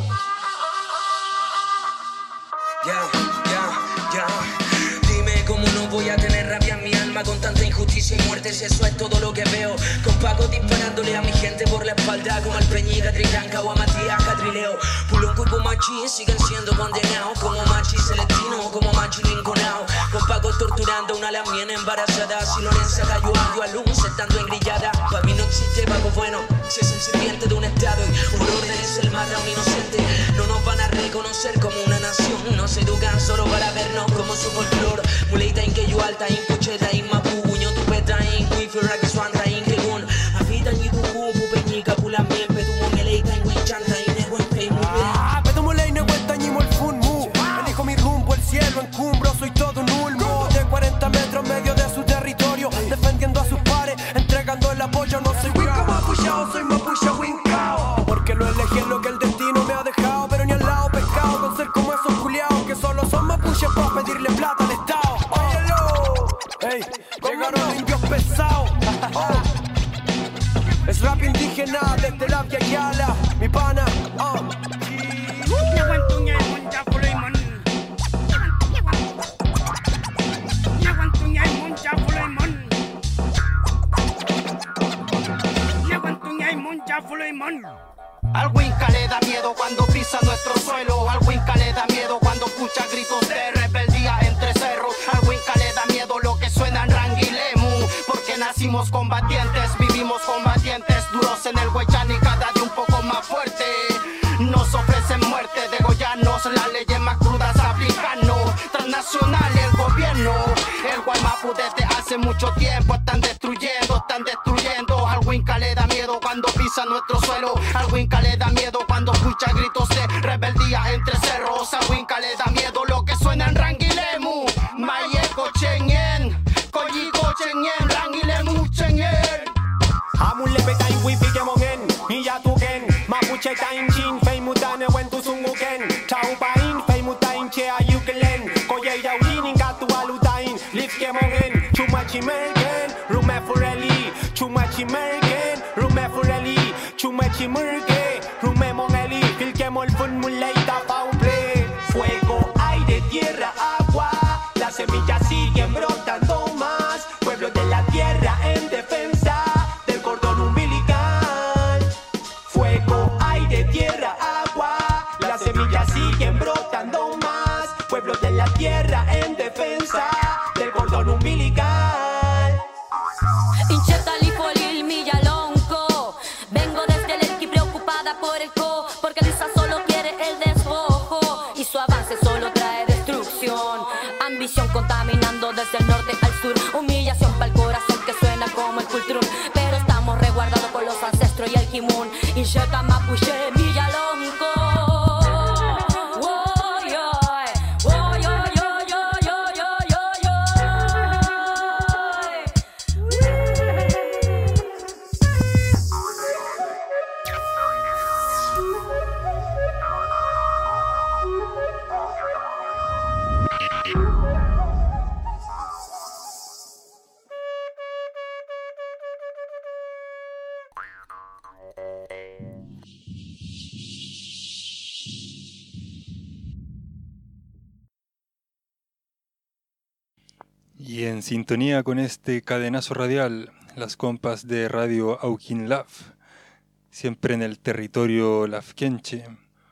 Dime cómo no voy a tener rabia en mi alma con tanta injusticia y muerte, si eso es todo lo que veo. Con Paco disparándole a mi gente por la espalda, como al Peñita, Trincanca o a Matías Catrileo. Pulonco y Pumachi siguen siendo condenados, como Machi Celestino, como Machi Linconao. Con Paco torturando a una lamiena embarazada, si Lorenza cayó a luz estando engrillada. Pa' mí no existe Paco bueno, si es el sirviente de un estado y por órdenes él mata a un inocente. No nos van a reconocer como una nación, nos educan solo para vernos como su folclor. Muleita in que yo alta in pucheta in mapu uño tu peta in kuifera que suanta in que gun avita ni buku pupeñica pula miel petu moneleita in winchanta in nego en pei muy bien. Petu molei ne vuelta ni mol fun mu. Elijo mi rumbo, el cielo encumbro, soy todo un ulmo de 40 metros medio de su territorio, defendiendo a sus pares, entregando el apoyo. No soy Winca mapuchao, soy mapucha Wincao, porque lo elegí es lo que el destino me ha dejado, pero ni al lado pescado con ser como esos culiados que solo son mapuches para pedirle plata al Estado. indígena desde la Via Yala, mi pana. Al Winca le da miedo cuando pisa nuestro suelo. Al Winca le da miedo cuando escucha gritos de rebeldía entre cerros. Al Winca le da miedo lo que suena en Ranguilemu, porque nacimos combatientes, vivimos combatientes, duros en el Huaychán y cada día un poco más fuerte. Nos ofrecen muerte, degollanos, las leyes más crudas aplicanos. Transnacional el gobierno, el Guaymapu desde hace mucho tiempo están destruyendo, están destruyendo. Al Winca le da miedo cuando pisa nuestro suelo. Al Winca le da miedo cuando escucha gritos de rebeldía entre cerros. Al Winca le da miedo lo que suena en Ranguilemu. Mayeko Chenyen, Koyiko Chenyen, Ranguilemu Chenyen. Amun le petai wifi que mongen, y ya tu gen. Mapuche tain chin, fei mutane wen tu sunguken. Chau pain, fei mutain che ayukelen. Koye yaudin ingatu alutain, lift que mongen. Chumachi mergen, rume fureli. Chumachi mergen, rume fureli. Chumachi merge, rume mongeli. Fil que mol fun muleita pauple. Fuego, aire, tierra, agua. Las semillas siguen brotando más. Pueblos de la tierra en defensa del cordón umbilical. Fuego, aire, tierra, agua. Las semillas siguen brotando más. Pueblos de la tierra en defensa del cordón umbilical. Incheta Lipolil Millalonco. Vengo desde el Elqui preocupada por el co, porque Luisa solo quiere el despojo y su avance solo trae destrucción. Ambición contaminando desde el norte al sur. Humillación para el corazón que suena como el cultrún. Pero estamos resguardados por los ancestros y el Kimun. Incheta Mapuche Millalonco. Y en sintonía con este cadenazo radial, las compas de Radio Auquinlaf, siempre en el territorio lafkenche.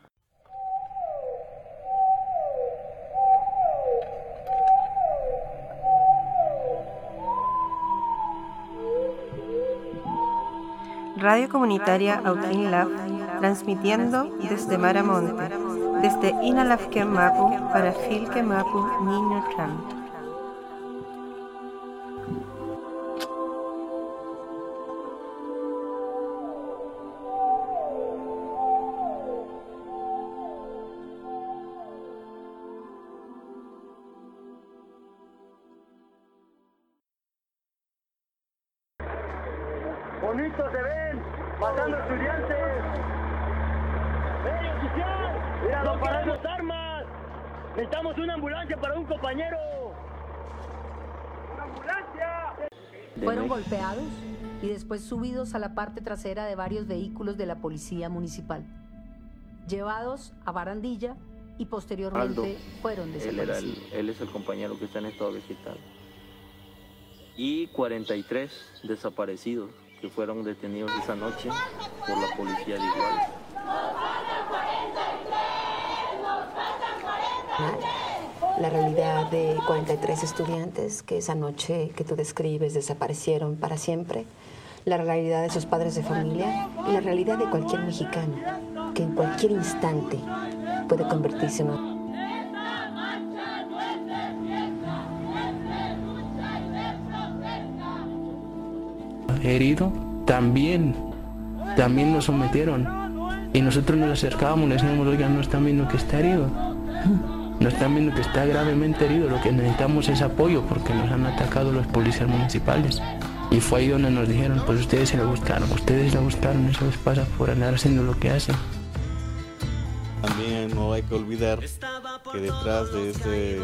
Radio Comunitaria Auquinlaf, transmitiendo desde Maramonte, desde Inalafken Mapu para Filke Mapu Niño Tram. Bonitos se ven, matando estudiantes. ¡Ey, oficial! ¡Mira, no queremos armas! ¡Necesitamos una ambulancia para un compañero! ¡Una ambulancia! Fueron golpeados y después subidos a la parte trasera de varios vehículos de la policía municipal, llevados a Barandilla y posteriormente Aldo, fueron desaparecidos. Él es el compañero que está en estado vegetal. Y 43 desaparecidos que fueron detenidos esa noche por la policía de Iguala. La realidad de 43 estudiantes que esa noche que tú describes desaparecieron para siempre, la realidad de sus padres de familia y la realidad de cualquier mexicano que en cualquier instante puede convertirse en un... Herido, también nos sometieron y nosotros nos acercábamos y le decíamos, oigan, no están viendo que está herido, no están viendo que está gravemente herido, lo que necesitamos es apoyo porque nos han atacado los policías municipales. Y fue ahí donde nos dijeron, pues ustedes se la buscaron, eso les pasa por andar haciendo lo que hacen. También no hay que olvidar que detrás de este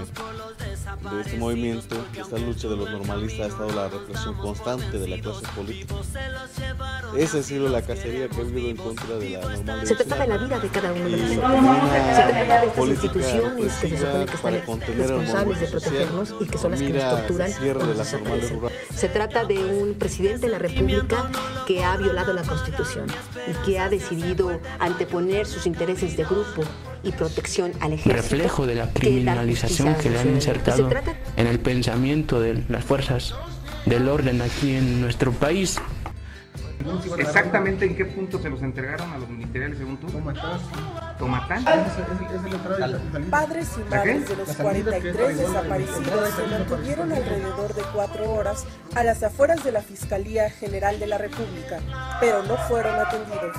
movimiento, esta lucha de los normalistas, ha estado la represión constante de la clase política. esa ha sido la cacería que ha habido en contra de la normalidad. Se trata de la vida de cada uno de nosotros. Se trata de estas instituciones que se supone que están responsables de protegernos y que son las que nos torturan o nos desaparecen. Se trata de un presidente de la República que ha violado la Constitución y que ha decidido anteponer sus intereses de grupo y protección al ejército. Reflejo de la criminalización que le han insertado en el pensamiento de las fuerzas del orden aquí en nuestro país. ¿Exactamente en qué punto se los entregaron a los ministeriales según tú? ¿Tomatán? Padres y madres de los 43 desaparecidos se mantuvieron alrededor de 4 horas a las afueras de la Fiscalía General de la República, pero no fueron atendidos.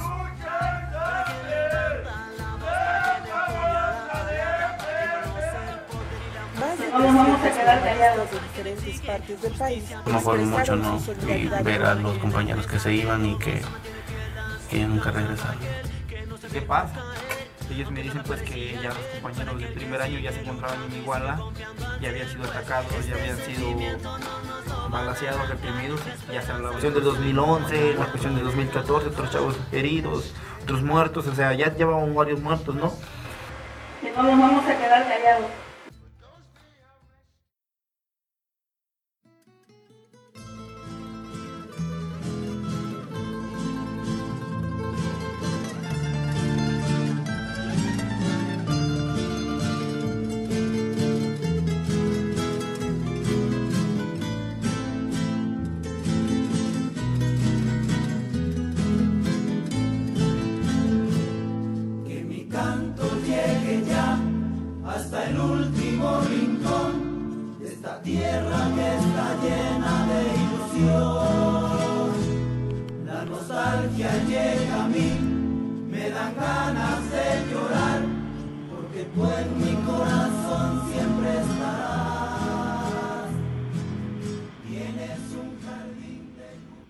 Más de 300 de diferentes partes del país No fue mucho, ¿no? Y ver a los compañeros que se iban y que nunca regresaron. ¿Qué pasa? Ellos me dicen pues que ya los compañeros del primer año ya se encontraban en Iguala, ya habían sido atacados, ya habían sido balaceados, reprimidos, ya se hablaba. La cuestión del 2011, la cuestión del 2014, otros chavos heridos, otros muertos, o sea, ya llevaban varios muertos, ¿no? Que no nos vamos a quedar callados. Hasta el último rincón de esta tierra que está llena de ilusión. La nostalgia llega a mí, me dan ganas de llorar, porque tú en mi corazón siempre estarás. Tienes un jardín de...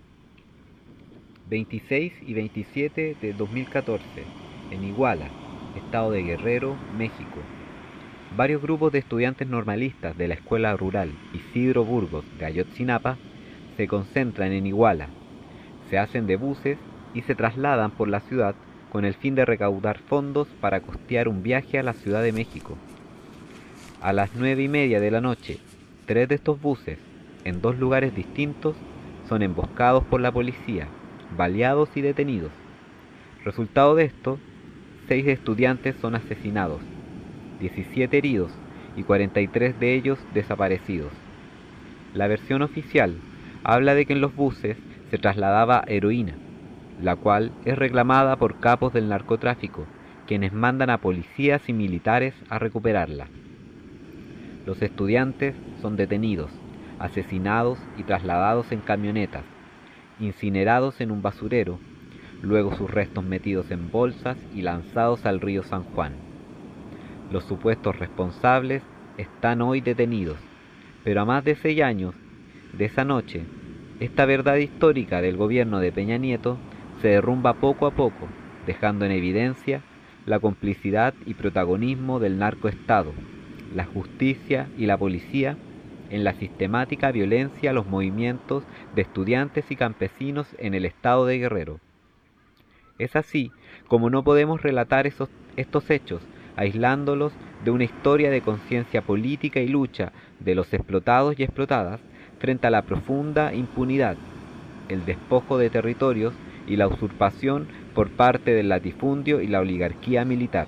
26 y 27 de 2014, en Iguala, Estado de Guerrero, México. Varios grupos de estudiantes normalistas de la Escuela Rural Isidro Burgos de Ayotzinapa se concentran en Iguala, se hacen de buses y se trasladan por la ciudad con el fin de recaudar fondos para costear un viaje a la Ciudad de México. A las 9:30 de la noche, 3 de estos buses, en 2 lugares distintos, son emboscados por la policía, baleados y detenidos. Resultado de esto, 6 estudiantes son asesinados, 17 heridos y 43 de ellos desaparecidos. La versión oficial habla de que en los buses se trasladaba heroína, la cual es reclamada por capos del narcotráfico, quienes mandan a policías y militares a recuperarla. Los estudiantes son detenidos, asesinados y trasladados en camionetas, incinerados en un basurero, luego sus restos metidos en bolsas y lanzados al río San Juan. Los supuestos responsables están hoy detenidos, pero a más de 6 años de esa noche, esta verdad histórica del gobierno de Peña Nieto se derrumba poco a poco, dejando en evidencia la complicidad y protagonismo del narcoestado, la justicia y la policía en la sistemática violencia a los movimientos de estudiantes y campesinos en el estado de Guerrero. Es así como no podemos relatar estos hechos aislándolos de una historia de conciencia política y lucha de los explotados y explotadas frente a la profunda impunidad, el despojo de territorios y la usurpación por parte del latifundio y la oligarquía militar.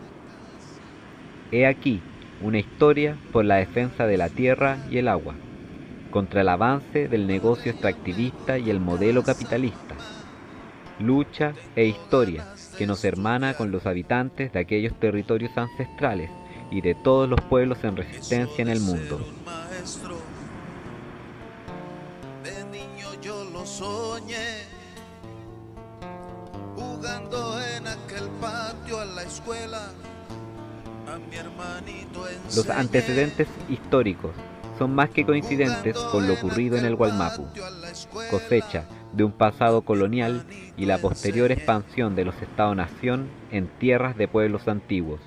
He aquí una historia por la defensa de la tierra y el agua, contra el avance del negocio extractivista y el modelo capitalista. Lucha e historia que nos hermana con los habitantes de aquellos territorios ancestrales y de todos los pueblos en resistencia en el mundo. De niño yo lo soñé, jugando en aquel patio a la escuela, a mi hermanito enseñé. Los antecedentes históricos son más que coincidentes con lo ocurrido en el Gualmapu, cosecha de un pasado colonial y la posterior expansión de los Estados-nación en tierras de pueblos antiguos.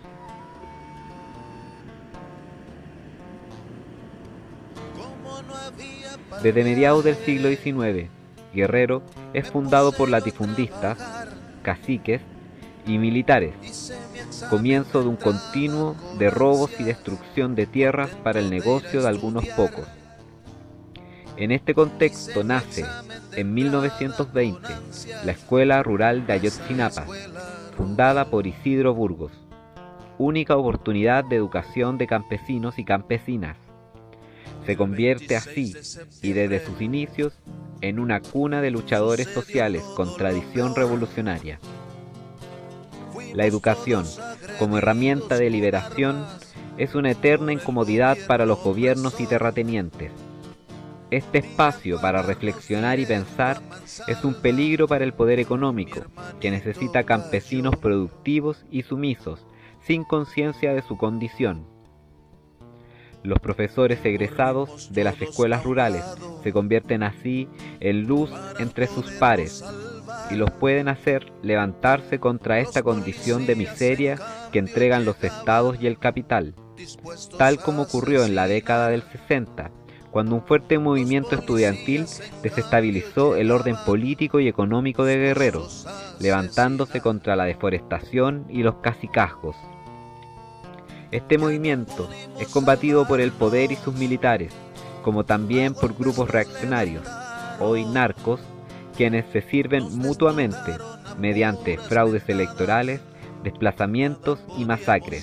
Desde mediados del siglo XIX, Guerrero es fundado por latifundistas, caciques y militares, comienzo de un continuo de robos y destrucción de tierras para el negocio de algunos pocos. En este contexto nace, en 1920, la Escuela Rural de Ayotzinapa, fundada por Isidro Burgos, única oportunidad de educación de campesinos y campesinas. Se convierte así, y desde sus inicios, en una cuna de luchadores sociales con tradición revolucionaria. La educación, como herramienta de liberación, es una eterna incomodidad para los gobiernos y terratenientes. Este espacio para reflexionar y pensar es un peligro para el poder económico, que necesita campesinos productivos y sumisos, sin conciencia de su condición. Los profesores egresados de las escuelas rurales se convierten así en luz entre sus pares y los pueden hacer levantarse contra esta condición de miseria que entregan los estados y el capital, tal como ocurrió en la década del 60, cuando un fuerte movimiento estudiantil desestabilizó el orden político y económico de Guerrero, levantándose contra la deforestación y los cacicazgos. Este movimiento es combatido por el poder y sus militares, como también por grupos reaccionarios, hoy narcos, quienes se sirven mutuamente mediante fraudes electorales, desplazamientos y masacres.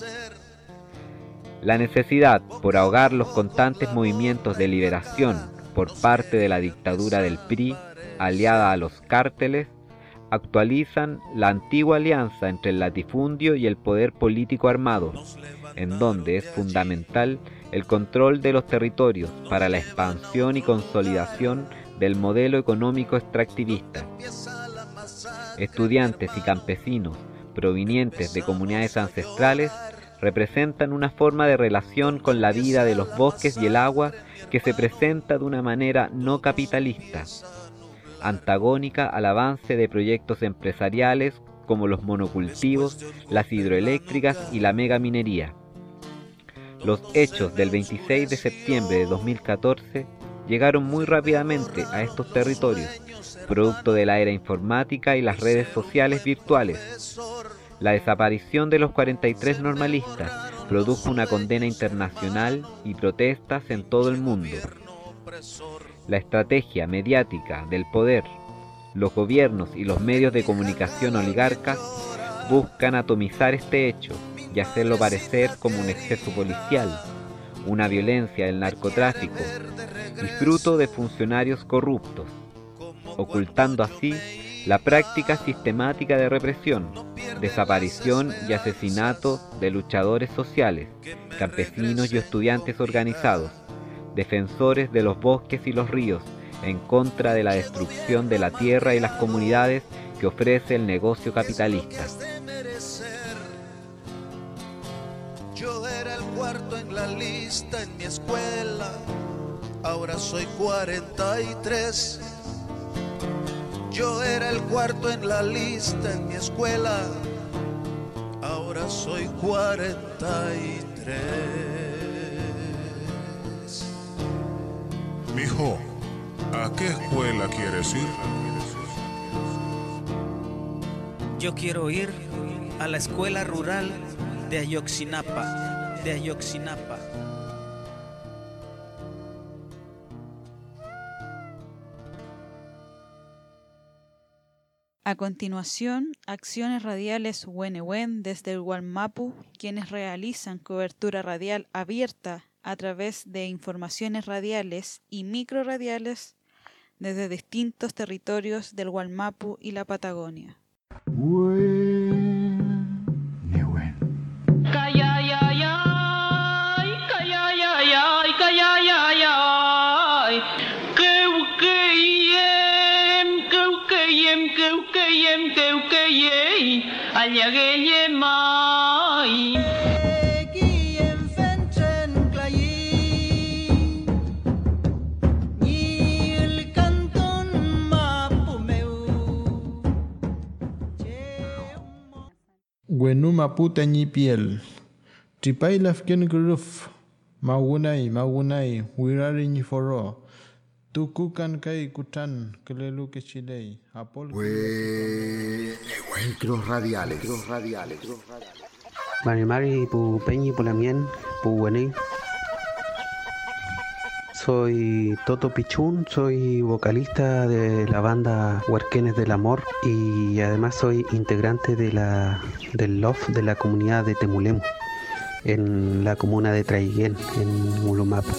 La necesidad por ahogar los constantes movimientos de liberación por parte de la dictadura del PRI, aliada a los cárteles, actualizan la antigua alianza entre el latifundio y el poder político armado, en donde es fundamental el control de los territorios para la expansión y consolidación del modelo económico extractivista. Estudiantes y campesinos provenientes de comunidades ancestrales representan una forma de relación con la vida de los bosques y el agua que se presenta de una manera no capitalista, antagónica al avance de proyectos empresariales como los monocultivos, las hidroeléctricas y la megaminería. Los hechos del 26 de septiembre de 2014 llegaron muy rápidamente a estos territorios, producto de la era informática y las redes sociales virtuales. La desaparición de los 43 normalistas produjo una condena internacional y protestas en todo el mundo. La estrategia mediática del poder, los gobiernos y los medios de comunicación oligarcas buscan atomizar este hecho y hacerlo parecer como un exceso policial, una violencia del narcotráfico y fruto de funcionarios corruptos, ocultando así la práctica sistemática de represión, desaparición y asesinato de luchadores sociales, campesinos y estudiantes organizados, defensores de los bosques y los ríos, en contra de la destrucción de la tierra y las comunidades que ofrece el negocio capitalista. Yo era el cuarto en la lista en mi escuela, ahora soy 43. Yo era el cuarto en la lista en mi escuela, ahora soy 43. Mijo, ¿a qué escuela quieres ir? Yo quiero ir a la escuela rural de Ayotzinapa, A continuación, acciones radiales Huenehuén desde el Gualmapu, quienes realizan cobertura radial abierta a través de informaciones radiales y microradiales desde distintos territorios del Gualmapu y la Patagonia. Wenuma puta ñi piel, tripailaf ken gruf, magunai, wirari ñi foro, Tukukan kai kutan kelelu que chilei. Apol. Encuentros radiales. Marimari pu peñi pulamien pu guaní. Soy Toto Pichún, soy vocalista de la banda Huarquenes del Amor y además soy integrante del LOF de la comunidad de Temulemu, en la comuna de Traiguén, en Mulumapu.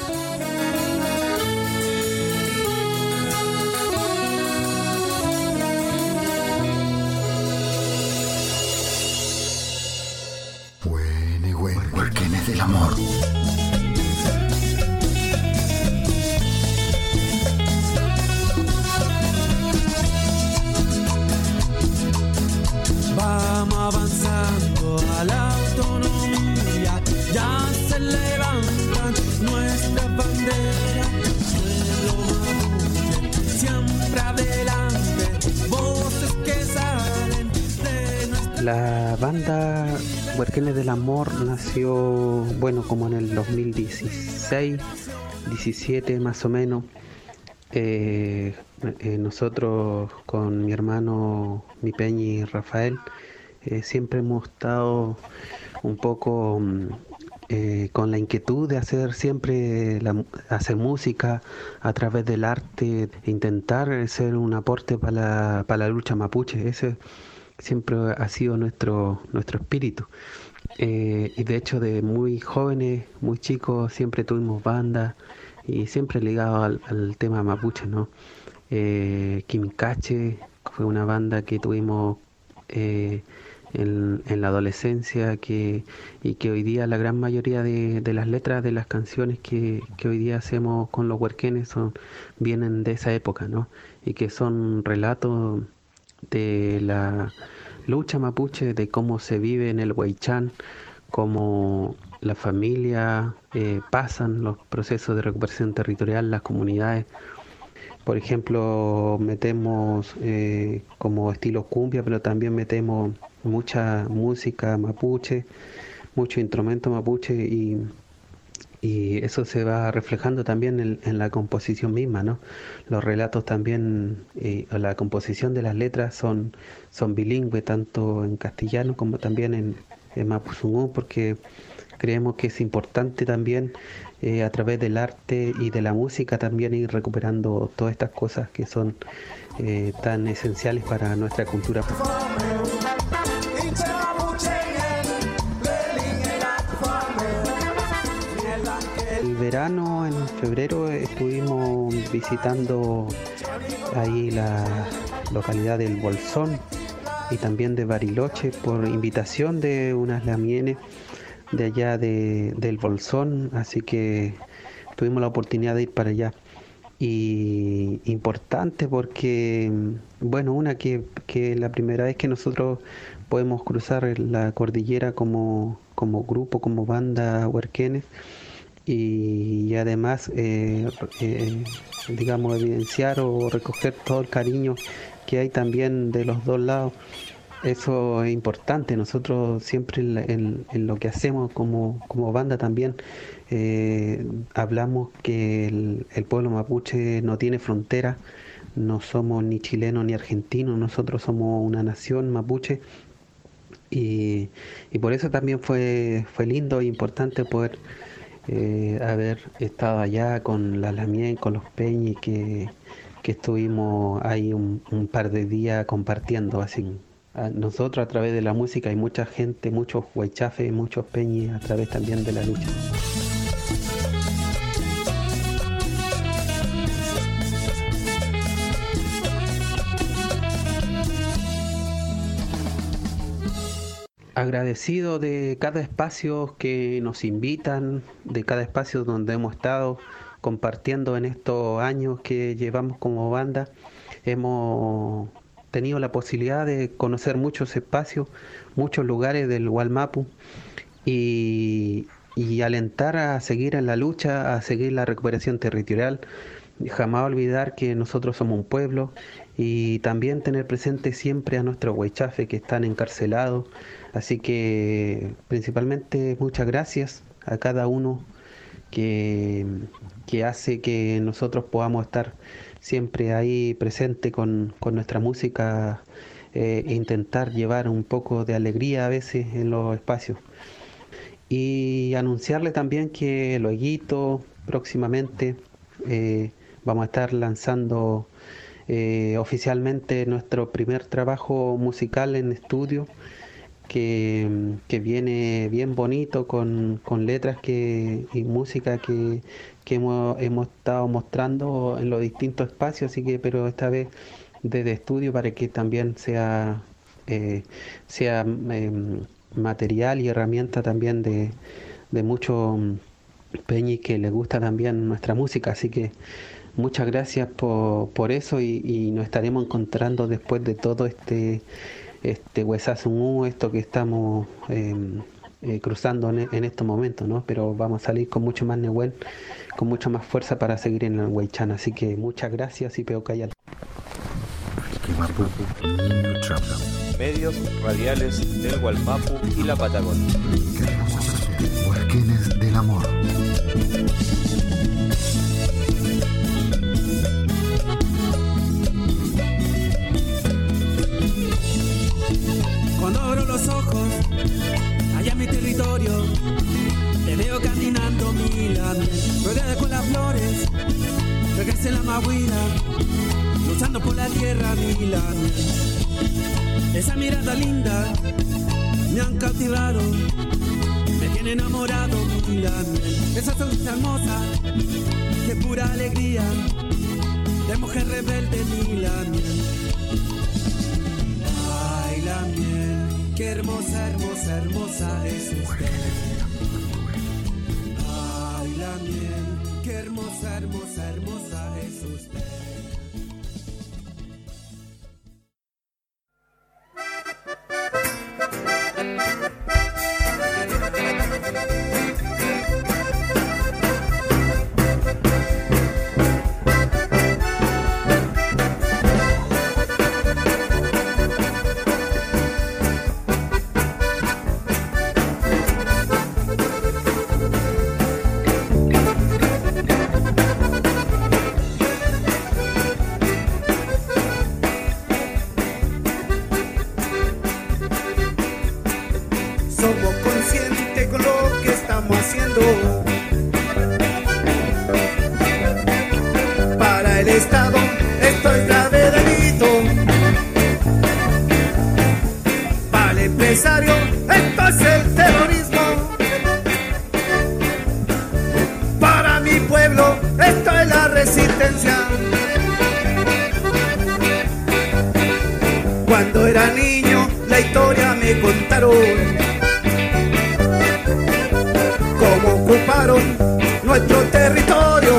Huarquenes del Amor. Vamos avanzando a la autonomía, ya se levantan nuestras banderas, pueblo mapuche, siempre adelante, voces que salen de nuestra... La banda Huarquenes del Amor nació, como en el 2016, 17 más o menos. Nosotros con mi hermano, mi Peñi y Rafael, siempre hemos estado un poco con la inquietud de hacer hacer música a través del arte, intentar ser un aporte para la lucha mapuche. Ese siempre ha sido nuestro espíritu. Y de hecho de muy jóvenes, muy chicos, siempre tuvimos bandas y siempre ligado al tema mapuche, ¿no? Quimicache fue una banda que tuvimos en la adolescencia y que hoy día la gran mayoría de las letras de las canciones que hoy día hacemos con los huarquenes vienen de esa época, ¿no? Y que son relatos de la lucha mapuche, de cómo se vive en el Huaychán, cómo la familia pasan los procesos de recuperación territorial, las comunidades. Por ejemplo, metemos como estilo cumbia, pero también metemos mucha música mapuche, mucho instrumento mapuche y eso se va reflejando también en la composición misma, ¿no? Los relatos también, la composición de las letras son bilingües, tanto en castellano como también en mapuzungún, porque creemos que es importante también a través del arte y de la música también ir recuperando todas estas cosas que son tan esenciales para nuestra cultura. El verano, en febrero, estuvimos visitando ahí la localidad del Bolsón y también de Bariloche por invitación de unas lamienes de allá del Bolsón, así que tuvimos la oportunidad de ir para allá. Y importante porque, que la primera vez que nosotros podemos cruzar la cordillera como grupo, como banda huarquenes, y además, evidenciar o recoger todo el cariño que hay también de los dos lados. Eso es importante. Nosotros siempre en lo que hacemos como banda también hablamos que el pueblo mapuche no tiene frontera, no somos ni chilenos ni argentinos, nosotros somos una nación mapuche y por eso también fue lindo e importante poder haber estado allá con la Lamien, con los Peñis, que estuvimos ahí un par de días compartiendo así. Nosotros a través de la música hay mucha gente, muchos huaychafes, muchos peñis a través también de la lucha. Agradecido de cada espacio que nos invitan, de cada espacio donde hemos estado compartiendo en estos años que llevamos como banda. Hemos tenido la posibilidad de conocer muchos espacios, muchos lugares del Gualmapu y alentar a seguir en la lucha, a seguir la recuperación territorial. Jamás olvidar que nosotros somos un pueblo y también tener presente siempre a nuestros huaychafes que están encarcelados. Así que principalmente muchas gracias a cada uno que hace que nosotros podamos estar siempre ahí presente con nuestra música, intentar llevar un poco de alegría a veces en los espacios. Y anunciarle también que luego, próximamente, vamos a estar lanzando oficialmente nuestro primer trabajo musical en estudio, que viene bien bonito, con letras y música que hemos estado mostrando en los distintos espacios, pero esta vez desde estudio, para que también sea material y herramienta también de muchos peñis que les gusta también nuestra música. Así que muchas gracias por eso, y nos estaremos encontrando después de todo este huesazo, esto que estamos cruzando en estos momentos, ¿no? Pero vamos a salir con mucho más Nehuen, con mucha más fuerza para seguir en el Huaychán. Así que muchas gracias y peo callar. Medios radiales del Gualmapu y la Patagonia. Huarquenes del amor. Cuando abro los ojos, allá en mi territorio, te veo caminando mila miel, rodeada con las flores, que crece la mahuida, luchando por la tierra mila miel. Esa mirada linda me han cautivado, me tiene enamorado mila miel. Esa sonrisa hermosa, que pura alegría, de mujer rebelde mila miel. Ay, la miel, qué hermosa, hermosa, hermosa es usted. Ay, la miel, qué hermosa, hermosa, hermosa es usted. Cuando era niño, la historia me contaron cómo ocuparon nuestro territorio.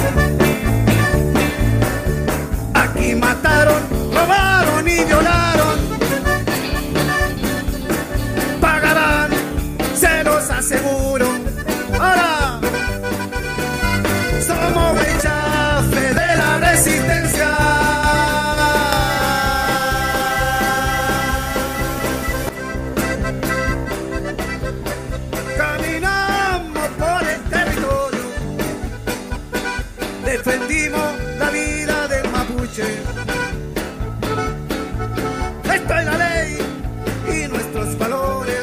Aquí mataron, robaron y violaron. Pagarán, se los aseguro. Ahora somos el chafe de la resistencia. Defendimos la vida del mapuche. Esta es la ley y nuestros valores.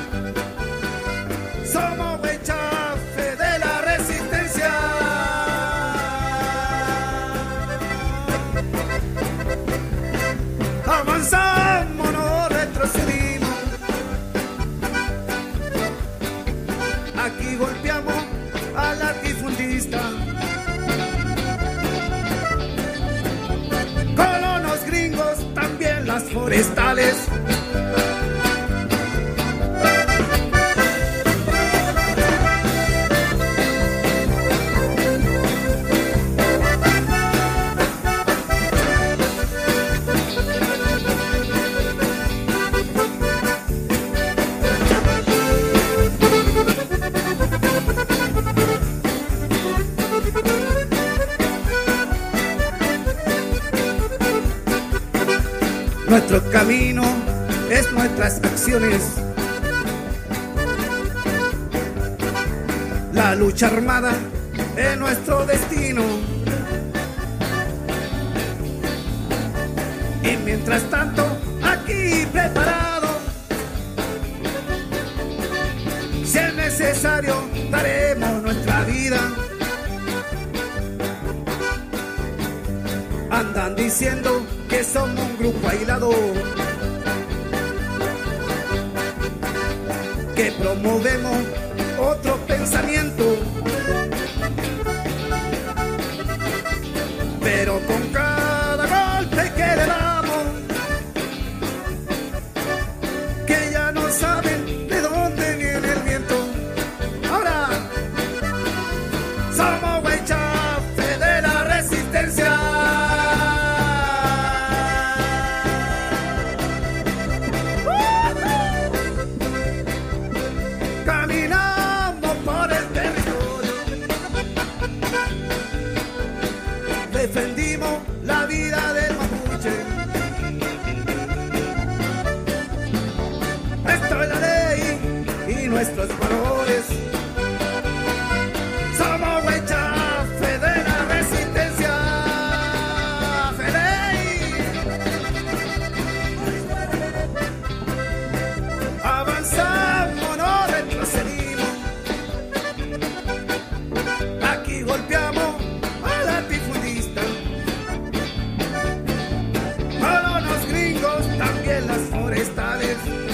Somos el chafe de la resistencia. Avanzamos, no retrocedimos. Aquí golpeamos al latifundista. Colonos gringos, también las forestales. Nuestro camino es nuestras acciones. La lucha armada es nuestro destino. Y mientras tanto, aquí preparado, si es necesario, daremos nuestra vida. Andan diciendo que somos un grupo aislado, que promovemos otro pensamiento, pero con cada golpe que le damos, que ya no saben de dónde viene el viento. Ahora somos Huaychafe de la resistencia. Caminamos por el territorio, defendimos la vida del mapuche. Esto es la ley y nuestros valores. Somos Huaychafe de la resistencia. ¡Feliz! Avanzamos, no retrocedimos. Aquí golpeamos a latifundistas, colonos gringos, también las forestales.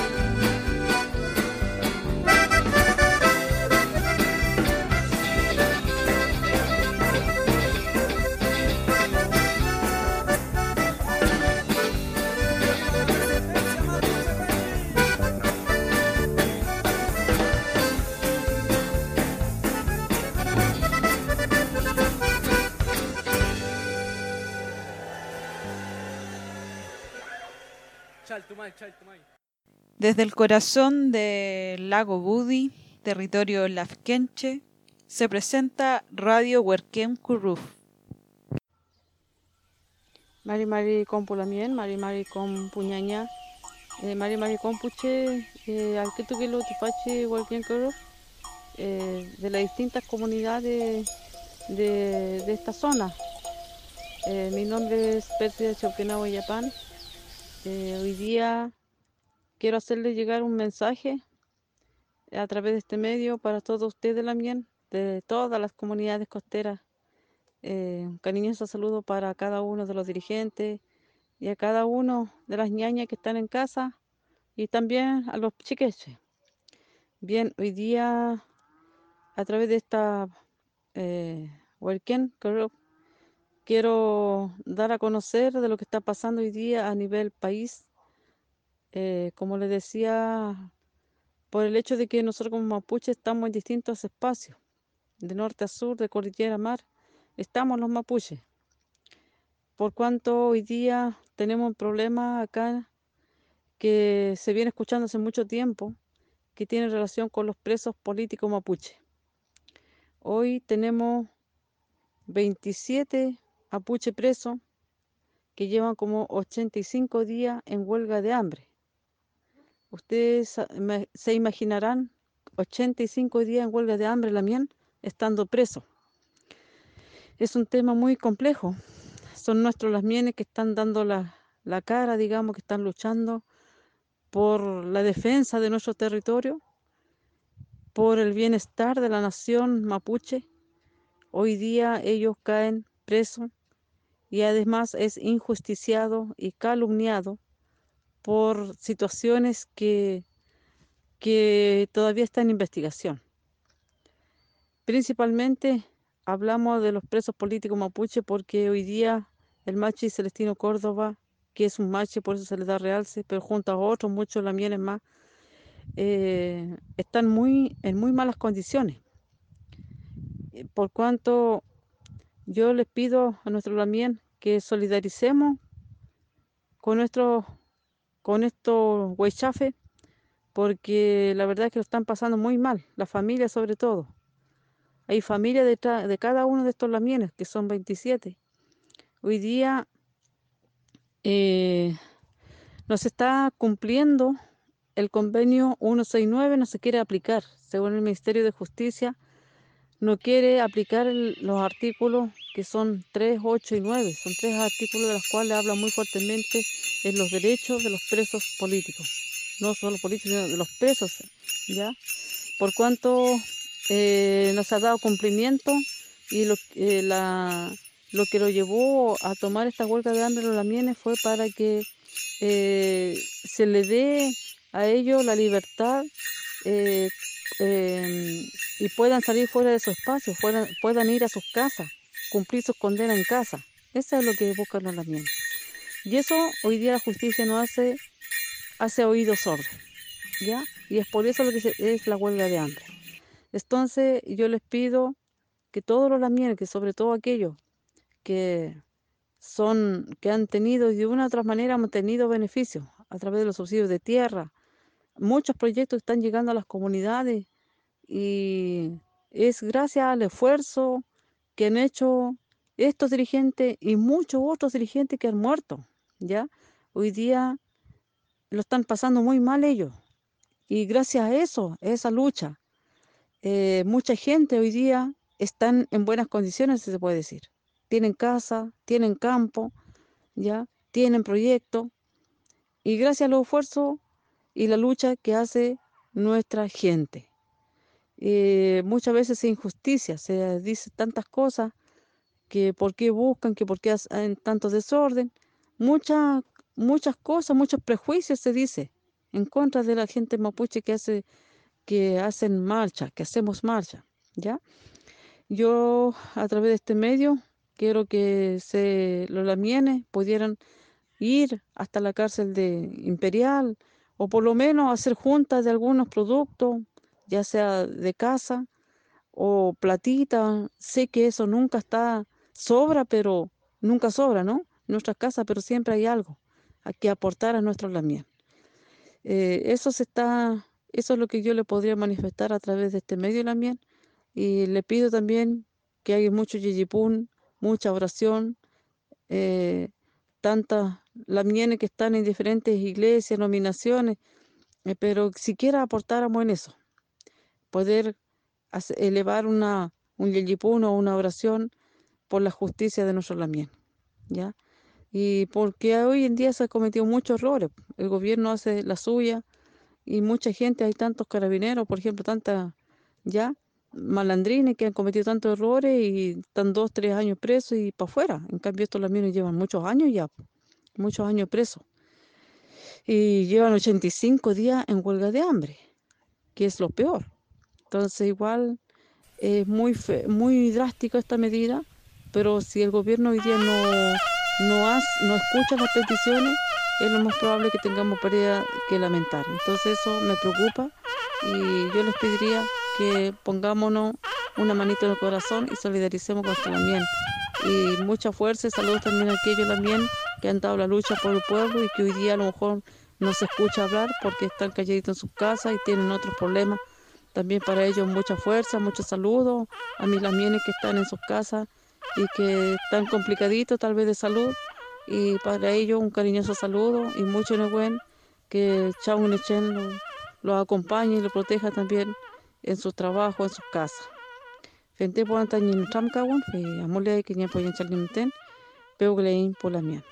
Desde el corazón del lago Budi, territorio lafkenche, se presenta Radio Huerquén Curruf. Mari Mari con Pulamien, Mari Mari con Puñaña, Mari Mari con Puche, Alquetu que lo tipache Huerquén Curruf, de las distintas comunidades de esta zona. Mi nombre es Persia Chauquenao Yapán. Hoy día quiero hacerles llegar un mensaje a través de este medio para todos ustedes también, de todas las comunidades costeras. Un cariñoso saludo para cada uno de los dirigentes y a cada uno de las ñañas que están en casa y también a los chiqueches. Bien, hoy día a través de esta Huerquén quiero dar a conocer de lo que está pasando hoy día a nivel país. Como les decía, por el hecho de que nosotros como mapuche estamos en distintos espacios, de norte a sur, de cordillera a mar, estamos los mapuches. Por cuanto hoy día tenemos un problema acá que se viene escuchando hace mucho tiempo, que tiene relación con los presos políticos mapuche. Hoy tenemos 27 mapuche presos que llevan como 85 días en huelga de hambre. Ustedes se imaginarán 85 días en huelga de hambre, Lamien, estando preso. Es un tema muy complejo. Son nuestros lamienes que están dando la cara, digamos, que están luchando por la defensa de nuestro territorio, por el bienestar de la nación mapuche. Hoy día ellos caen presos y además es injusticiado y calumniado por situaciones que todavía están en investigación. Principalmente hablamos de los presos políticos mapuche porque hoy día el machi Celestino Córdoba, que es un machi, por eso se le da realce, pero junto a otros, muchos lamienes más, están en muy malas condiciones. Por cuanto yo les pido a nuestro lamien que solidaricemos con estos huaychafes, porque la verdad es que lo están pasando muy mal, la familia sobre todo. Hay familias de cada uno de estos lamienes, que son 27. Hoy día no se está cumpliendo el convenio 169, no se quiere aplicar. Según el Ministerio de Justicia, no quiere aplicar los artículos que son 3, 8 y 9. Son 3 artículos de los cuales habla muy fuertemente en los derechos de los presos políticos. No solo políticos, sino de los presos, ¿ya? Por cuanto nos ha dado cumplimiento y lo que lo llevó a tomar esta huelga de hambre en los Lamienes fue para que se le dé a ellos la libertad y puedan salir fuera de su espacio, puedan ir a sus casas, cumplir sus condenas en casa. Eso es lo que buscan los Lamienes. Y eso hoy día la justicia no hace oídos sordos, ¿ya? Y es por eso lo que es la huelga de hambre. Entonces yo les pido que todos los Lamienes, que sobre todo aquellos que han tenido y de una u otra manera han tenido beneficios a través de los subsidios de tierra, muchos proyectos están llegando a las comunidades y es gracias al esfuerzo que han hecho estos dirigentes y muchos otros dirigentes que han muerto, ¿ya? Hoy día lo están pasando muy mal ellos y gracias a eso, a esa lucha, mucha gente hoy día están en buenas condiciones, se puede decir. Tienen casa, tienen campo, ¿ya? Tienen proyectos y gracias a los esfuerzos y la lucha que hace nuestra gente. Muchas veces se injusticia, se dice tantas cosas, que por qué buscan, que por qué hacen tanto desorden, muchas cosas, muchos prejuicios se dice en contra de la gente mapuche que hacen marcha, que hacemos marcha, ¿ya? Yo a través de este medio quiero que los Lamienes pudieran ir hasta la cárcel de Imperial o por lo menos hacer juntas de algunos productos, ya sea de casa o platita. Sé que eso nunca sobra, pero nunca sobra, ¿no? En nuestras casas, pero siempre hay algo a que aportar a nuestros Lamien. Eso es lo que yo le podría manifestar a través de este medio Lamien. Y le pido también que haya mucho yiyipún, mucha oración, tantas Lamienes que están en diferentes iglesias, nominaciones, pero siquiera aportáramos en eso, poder elevar un yiyipún o una oración por la justicia de nuestros Lamien, ¿ya? Y porque hoy en día se han cometido muchos errores, el gobierno hace la suya y mucha gente, hay tantos carabineros, por ejemplo, ya malandrines que han cometido tantos errores y están 2, 3 años presos y para afuera. En cambio estos Lamienes llevan muchos años ya, muchos años presos y llevan 85 días en huelga de hambre, que es lo peor. Entonces igual es muy drástico esta medida, pero si el gobierno hoy día no escucha las peticiones, es lo más probable que tengamos pérdida que lamentar. Entonces eso me preocupa y yo les pediría que pongámonos una manito en el corazón y solidaricemos con nuestro Lamien. Y mucha fuerza y saludos también a aquellos Lamien que han dado la lucha por el pueblo y que hoy día a lo mejor no se escucha hablar porque están calladitos en sus casas y tienen otros problemas. También para ellos mucha fuerza, muchos saludos a mis Lamienes que están en sus casas y que están complicaditos tal vez de salud. Y para ellos un cariñoso saludo y mucho Nehuen, que Chau Nechen los acompañe y los proteja también en su trabajo, en sus casas. Fente por antañin tramkawan, amole que ni apoyan chalimten, peuglein por la mía.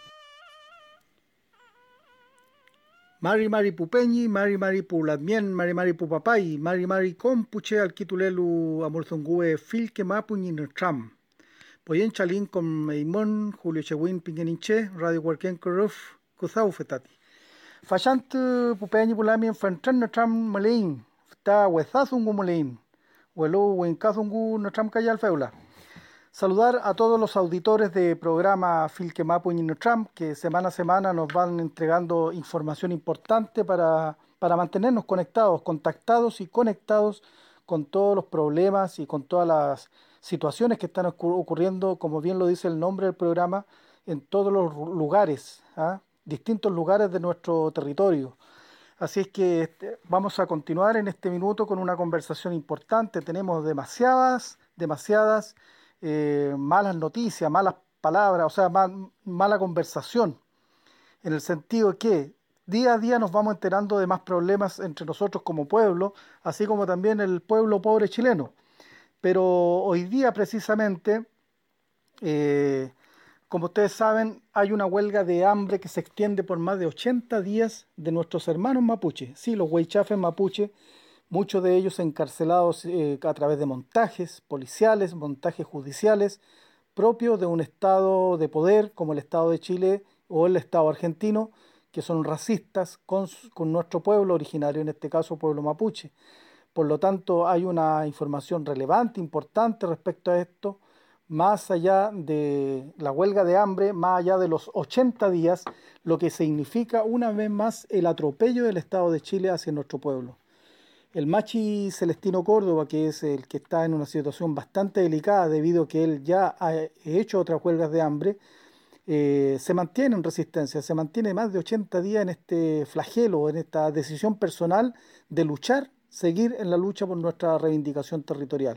Mari pupeñi, mari pulamien, mari pupapay, mari compuche al kitulelu amolzongue filke mapuñin tram. Poyen chalín con Meimón, Julio Chewin, Pingeninche, Radio Huarquén Corruf, Cuzau Fetati. Fachant pupeñi pulamien fantran tram malein, ta huezazungu malein, huelo huencazungu no tram cayal feula. Saludar a todos los auditores de programa Filquemapu y Ninotram que semana a semana nos van entregando información importante para mantenernos conectados, contactados y conectados con todos los problemas y con todas las situaciones que están ocurriendo, como bien lo dice el nombre del programa, en todos los lugares, distintos lugares de nuestro territorio. Así es que vamos a continuar en este minuto con una conversación importante. Tenemos demasiadas malas noticias, malas palabras, o sea, mala conversación, en el sentido que día a día nos vamos enterando de más problemas entre nosotros como pueblo, así como también el pueblo pobre chileno, Pero hoy día precisamente, como ustedes saben, hay una huelga de hambre que se extiende por más de 80 días de nuestros hermanos mapuches. Sí, los huaychafes mapuche, muchos de ellos encarcelados a través de montajes policiales, montajes judiciales, propios de un estado de poder como el Estado de Chile o el Estado argentino, que son racistas con nuestro pueblo originario, en este caso pueblo mapuche. Por lo tanto, hay una información relevante, importante respecto a esto, más allá de la huelga de hambre, más allá de los 80 días, lo que significa una vez más el atropello del Estado de Chile hacia nuestro pueblo. El Machi Celestino Córdoba, que es el que está en una situación bastante delicada debido a que él ya ha hecho otras huelgas de hambre, se mantiene en resistencia, se mantiene más de 80 días en este flagelo, en esta decisión personal de luchar, seguir en la lucha por nuestra reivindicación territorial.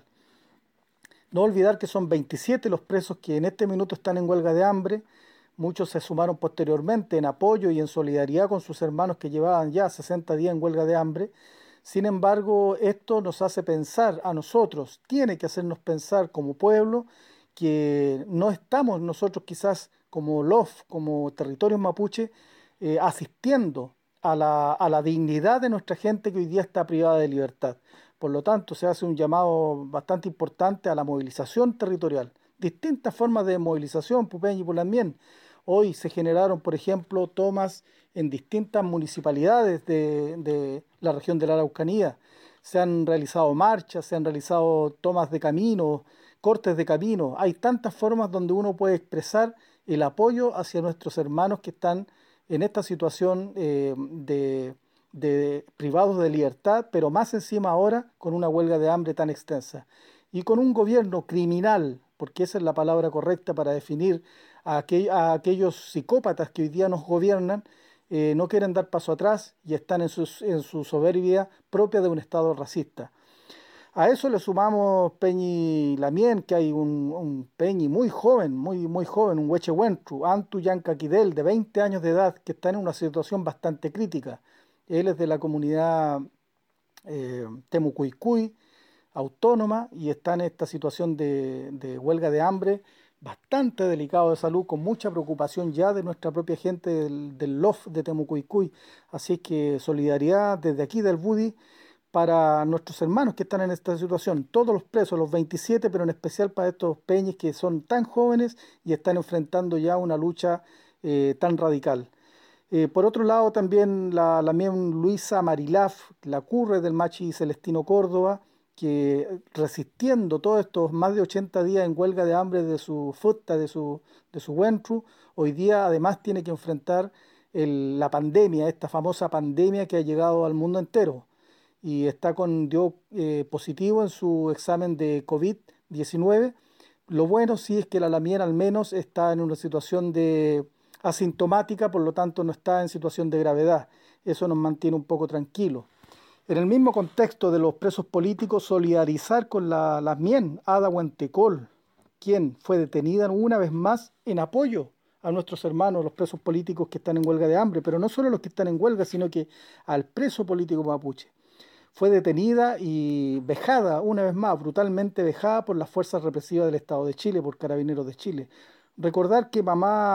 No olvidar que son 27 los presos que en este minuto están en huelga de hambre. Muchos se sumaron posteriormente en apoyo y en solidaridad con sus hermanos que llevaban ya 60 días en huelga de hambre. Sin embargo, esto nos hace pensar a nosotros, tiene que hacernos pensar como pueblo, que no estamos nosotros quizás como LOF, como territorios mapuche, asistiendo a la dignidad de nuestra gente que hoy día está privada de libertad. Por lo tanto, se hace un llamado bastante importante a la movilización territorial. Distintas formas de movilización, Pupeñi y Pulamien. Hoy se generaron, por ejemplo, tomas en distintas municipalidades de la región de la Araucanía. Se han realizado marchas, se han realizado tomas de camino, cortes de camino. Hay tantas formas donde uno puede expresar el apoyo hacia nuestros hermanos que están en esta situación de privados de libertad, pero más encima ahora con una huelga de hambre tan extensa. Y con un gobierno criminal, porque esa es la palabra correcta para definir a aquellos psicópatas que hoy día nos gobiernan, no quieren dar paso atrás y están en su soberbia propia de un Estado racista. A eso le sumamos Peñi Lamien, que hay un Peñi muy joven, muy joven, un Huechehuentru, Antu Yancaquidel, de 20 años de edad, que está en una situación bastante crítica. Él es de la comunidad Temucuicui, autónoma, y está en esta situación de huelga de hambre, bastante delicado de salud, con mucha preocupación ya de nuestra propia gente del LOF de Temucuicui. Así que solidaridad desde aquí del Budi para nuestros hermanos que están en esta situación, todos los presos, los 27, pero en especial para estos peñis que son tan jóvenes y están enfrentando ya una lucha tan radical. Por otro lado, también la Luisa Marilaf, la curre del Machi Celestino Córdoba, que resistiendo todos estos más de 80 días en huelga de hambre de su futa, de su huentru, hoy día además tiene que enfrentar la pandemia, esta famosa pandemia que ha llegado al mundo entero, y dio positivo en su examen de COVID-19. Lo bueno sí es que la Lamien al menos está en una situación asintomática, por lo tanto no está en situación de gravedad. Eso nos mantiene un poco tranquilos. En el mismo contexto de los presos políticos, solidarizar con la Lamien, Ada Huentecol, quien fue detenida una vez más en apoyo a nuestros hermanos, los presos políticos que están en huelga de hambre, pero no solo los que están en huelga, sino que al preso político mapuche. Fue detenida y vejada, una vez más, brutalmente vejada por las fuerzas represivas del Estado de Chile, por Carabineros de Chile. Recordar que la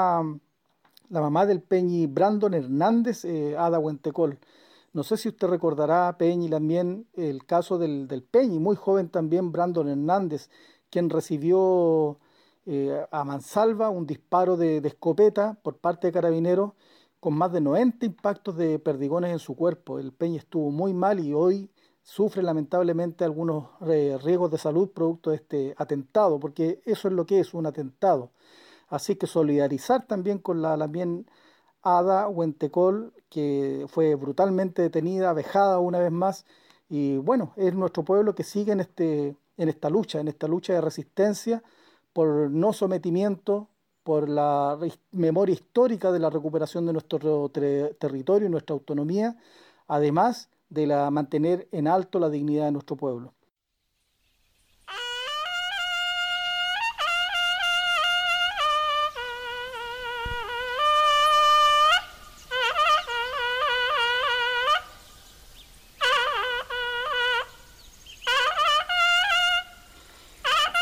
mamá del Peñi Brandon Hernández, Ada Huentecol, no sé si usted recordará, Peñi, también el caso del Peñi, muy joven también, Brandon Hernández, quien recibió a mansalva un disparo de escopeta por parte de Carabineros, con más de 90 impactos de perdigones en su cuerpo. El Peñi estuvo muy mal y hoy sufre lamentablemente algunos riesgos de salud producto de este atentado, porque eso es lo que es, un atentado. Así que solidarizar también con la Lamien Ada Huentecol, que fue brutalmente detenida, vejada una vez más, y bueno, es nuestro pueblo que sigue en esta lucha de resistencia por no sometimiento, por la memoria histórica de la recuperación de nuestro territorio y nuestra autonomía, además de mantener en alto la dignidad de nuestro pueblo.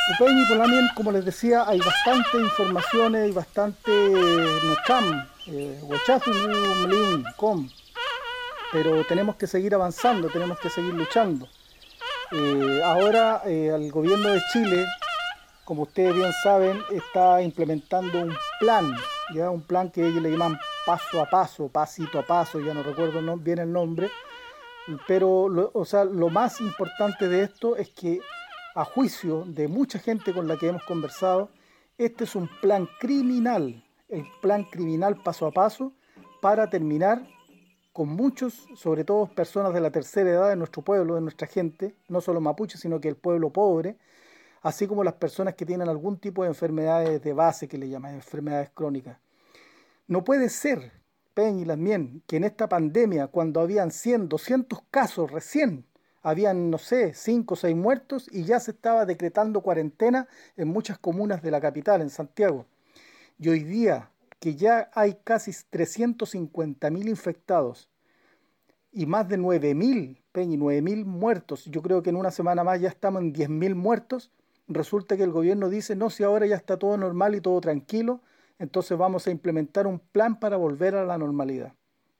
Pupeñi, por también, como les decía, hay bastantes informaciones y bastante nocham, huachazu, mlin, com, pero tenemos que seguir avanzando, tenemos que seguir luchando. Ahora el gobierno de Chile, como ustedes bien saben, está implementando un plan, ya un plan que ellos le llaman paso a paso, pasito a paso, ya no recuerdo bien el nombre, pero lo más importante de esto es que, a juicio de mucha gente con la que hemos conversado, este es un plan criminal, el plan criminal paso a paso, para terminar con muchos, sobre todo personas de la tercera edad de nuestro pueblo, de nuestra gente, no solo mapuche, sino que el pueblo pobre, así como las personas que tienen algún tipo de enfermedades de base, que le llaman enfermedades crónicas. No puede ser, Peña y Lamien, que en esta pandemia, cuando habían 100, 200 casos recién, habían, no sé, 5 o 6 muertos y ya se estaba decretando cuarentena en muchas comunas de la capital, en Santiago. Y hoy día, que ya hay casi 350.000 infectados y más de 9.000, Peña, 9.000 muertos, yo creo que en una semana más ya estamos en 10.000 muertos, resulta que el gobierno dice, no, si ahora ya está todo normal y todo tranquilo, entonces vamos a implementar un plan para volver a la normalidad.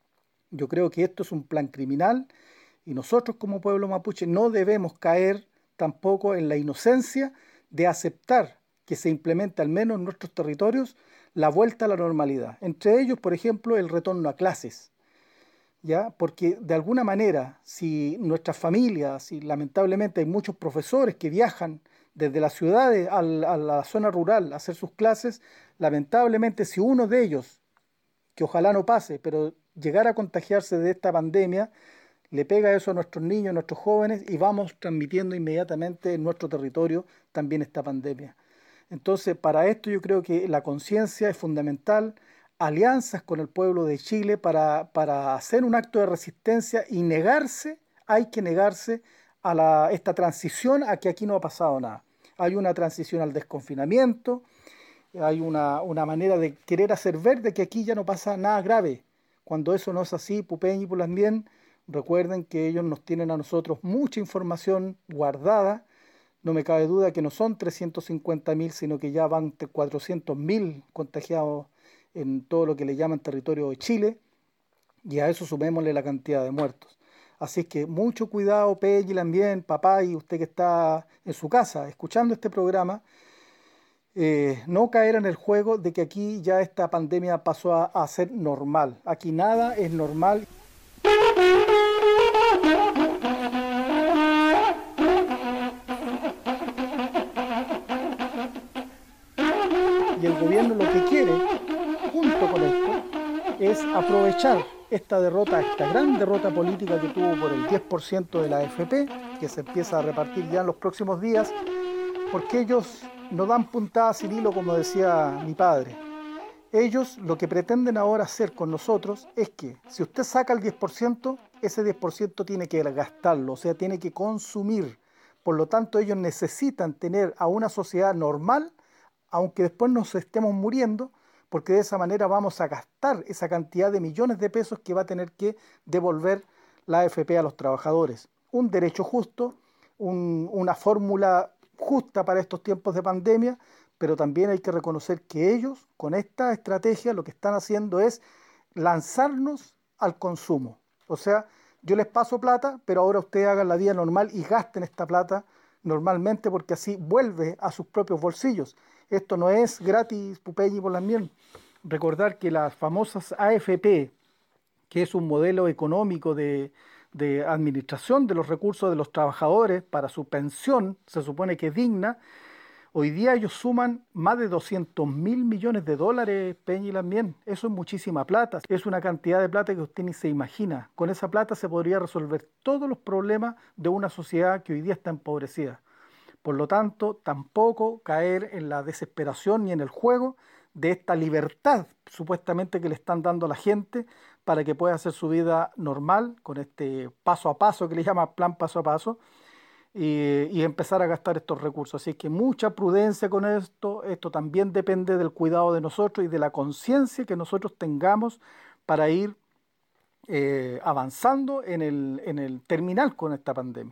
Yo creo que esto es un plan criminal y nosotros como pueblo mapuche no debemos caer tampoco en la inocencia de aceptar que se implemente al menos en nuestros territorios la vuelta a la normalidad. Entre ellos, por ejemplo, el retorno a clases. ¿Ya? Porque de alguna manera, si nuestras familias, si lamentablemente hay muchos profesores que viajan desde las ciudades a la zona rural a hacer sus clases, lamentablemente si uno de ellos, que ojalá no pase, pero llegara a contagiarse de esta pandemia, le pega eso a nuestros niños, a nuestros jóvenes y vamos transmitiendo inmediatamente en nuestro territorio también esta pandemia. Entonces, para esto yo creo que la conciencia es fundamental, alianzas con el pueblo de Chile para hacer un acto de resistencia y negarse, hay que negarse a esta transición a que aquí no ha pasado nada. Hay una transición al desconfinamiento, hay una manera de querer hacer ver de que aquí ya no pasa nada grave. Cuando eso no es así, Pupeñi y Pulamien, recuerden que ellos nos tienen a nosotros mucha información guardada. No me cabe duda que no son 350.000, sino que ya van 400.000 contagiados en todo lo que le llaman territorio de Chile, y a eso sumémosle la cantidad de muertos. Así que mucho cuidado, Peña y Lamien, papá, y usted que está en su casa escuchando este programa, no caer en el juego de que aquí ya esta pandemia pasó a ser normal. Aquí nada es normal. Y el gobierno lo que quiere, junto con esto, es aprovechar esta derrota, esta gran derrota política que tuvo por el 10% de la AFP, que se empieza a repartir ya en los próximos días, porque ellos no dan puntada sin hilo, como decía mi padre. Ellos lo que pretenden ahora hacer con nosotros es que si usted saca el 10%, ese 10% tiene que gastarlo, o sea, tiene que consumir. Por lo tanto, ellos necesitan tener a una sociedad normal, aunque después nos estemos muriendo, porque de esa manera vamos a gastar esa cantidad de millones de pesos que va a tener que devolver la AFP a los trabajadores. Un derecho justo, una fórmula justa para estos tiempos de pandemia, pero también hay que reconocer que ellos, con esta estrategia, lo que están haciendo es lanzarnos al consumo. O sea, yo les paso plata, pero ahora ustedes hagan la vida normal y gasten esta plata normalmente, porque así vuelve a sus propios bolsillos. Esto no es gratis, Pupeñi y Pulamien. Recordar que las famosas AFP, que es un modelo económico de administración de los recursos de los trabajadores para su pensión, se supone que es digna, hoy día ellos suman más de 200.000 millones de dólares, Peña y Lamien. Eso es muchísima plata, es una cantidad de plata que usted ni se imagina. Con esa plata se podría resolver todos los problemas de una sociedad que hoy día está empobrecida. Por lo tanto, tampoco caer en la desesperación ni en el juego de esta libertad supuestamente que le están dando a la gente para que pueda hacer su vida normal con este paso a paso que le llama plan paso a paso y empezar a gastar estos recursos. Así que mucha prudencia con esto. Esto también depende del cuidado de nosotros y de la conciencia que nosotros tengamos para ir avanzando en el terminal con esta pandemia.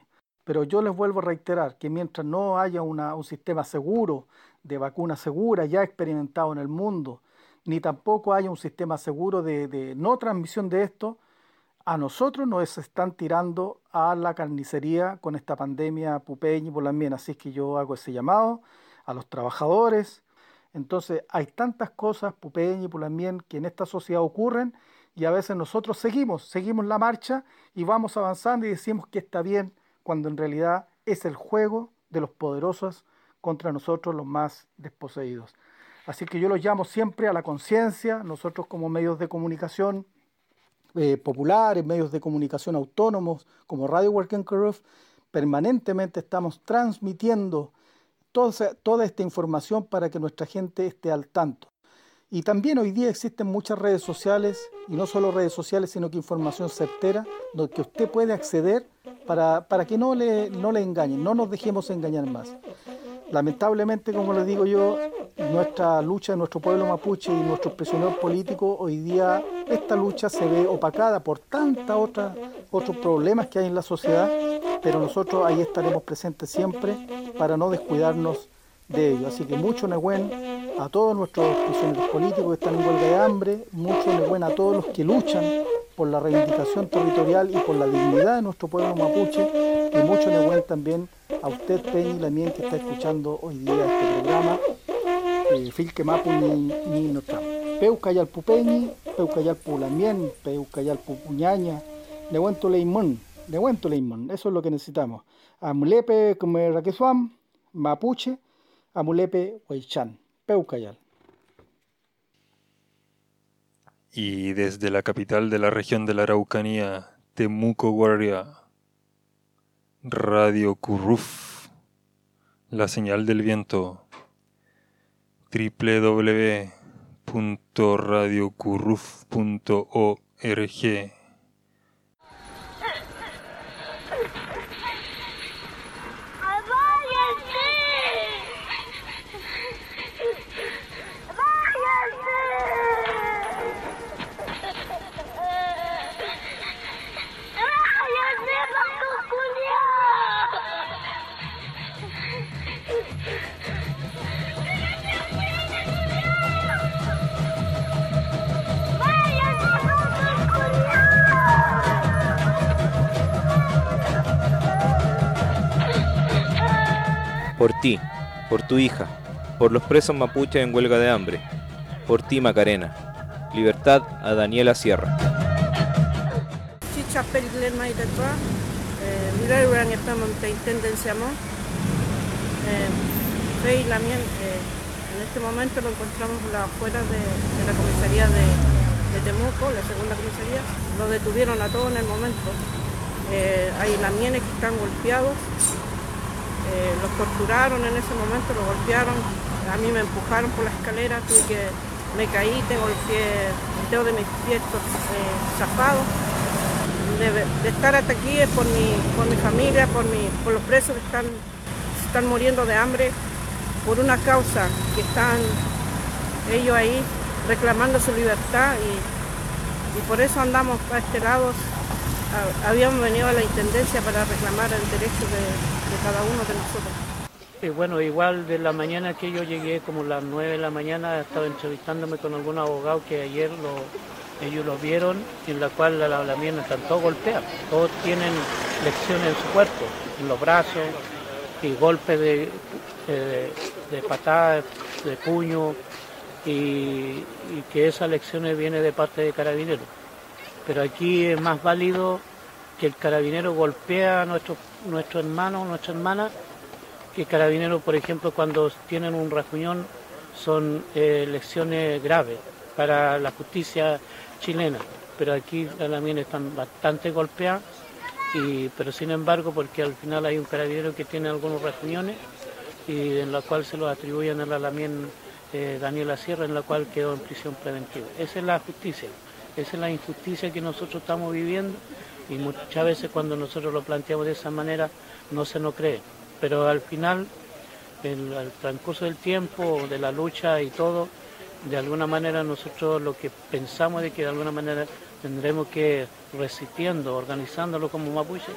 Pero yo les vuelvo a reiterar que mientras no haya un sistema seguro, de vacuna segura, ya experimentado en el mundo, ni tampoco haya un sistema seguro de no transmisión de esto, a nosotros nos están tirando a la carnicería con esta pandemia pupeña y Pulamien. Así es que yo hago ese llamado a los trabajadores. Entonces hay tantas cosas, pupeña y Pulamien, que en esta sociedad ocurren, y a veces nosotros seguimos la marcha y vamos avanzando y decimos que está bien, cuando en realidad es el juego de los poderosos contra nosotros los más desposeídos. Así que yo los llamo siempre a la conciencia. Nosotros como medios de comunicación populares, medios de comunicación autónomos como Radio Working Group, permanentemente estamos transmitiendo toda esta información para que nuestra gente esté al tanto. Y también hoy día existen muchas redes sociales, y no solo redes sociales, sino que información certera, donde que usted puede acceder para que no le engañen, no nos dejemos engañar más. Lamentablemente, como les digo yo, nuestra lucha de nuestro pueblo mapuche y nuestros prisioneros políticos, hoy día esta lucha se ve opacada por tantas otros problemas que hay en la sociedad, pero nosotros ahí estaremos presentes siempre para no descuidarnos de ello. Así que mucho Nehuen a todos nuestros prisioneros políticos que están en huelga de hambre, mucho Nehuen a todos los que luchan por la reivindicación territorial y por la dignidad de nuestro pueblo mapuche, y mucho Nehuen también a usted, Peñi Lamien, que está escuchando hoy día este programa, Filque Mapu ni Notram. Peucayal Pupeñi, Peucayal Pulamien, Peucayal Pupuñaña, Nehuento Leimón, eso es lo que necesitamos. Amulepe como Raquesuam, Mapuche, Amulepe Huaychán, Peucayal. Y desde la capital de la región de la Araucanía, Temuco Guardia, Radio Curruf, la señal del viento, www.radiocurruf.org. Por ti, por tu hija, por los presos mapuches en huelga de hambre, por ti Macarena, libertad a Daniela Sierra. Chicha Periglen y detrás, mirar en esta intendencia, Rey Lamien, en este momento lo encontramos afuera de la comisaría de Temuco, la segunda comisaría. Lo detuvieron a todos en el momento. Hay lamienes que están golpeados. Los torturaron en ese momento, los golpearon, a mí me empujaron por la escalera, me caí, tengo el dedo de mis pies zafado. De estar hasta aquí es por mi familia, por los presos que están muriendo de hambre, por una causa que están ellos ahí reclamando su libertad y por eso andamos a este lado. Habíamos venido a la intendencia para reclamar el derecho de cada uno de nosotros. Bueno, igual de la mañana que yo llegué, como las 9 de la mañana, estaba entrevistándome con algún abogado que ayer ellos lo vieron, en la cual la lamien están todos golpeados. Todos tienen lesiones en su cuerpo, en los brazos, y golpes de patadas, de puño, y que esas lecciones vienen de parte de carabineros. Pero aquí es más válido que el carabinero golpea a nuestros hermanos, nuestras hermanas, que el carabinero, por ejemplo, cuando tienen un rasguñón, son lesiones graves para la justicia chilena. Pero aquí las lamien están bastante golpeadas, pero sin embargo, porque al final hay un carabinero que tiene algunos rasguñones, y en la cual se los atribuyen a la lamien Daniela Sierra, en la cual quedó en prisión preventiva. Esa es la justicia. Esa es la injusticia que nosotros estamos viviendo, y muchas veces cuando nosotros lo planteamos de esa manera no se nos cree. Pero al final, en el transcurso del tiempo, de la lucha y todo, de alguna manera nosotros lo que pensamos es que de alguna manera tendremos que, resistiendo, organizándolo como mapuche,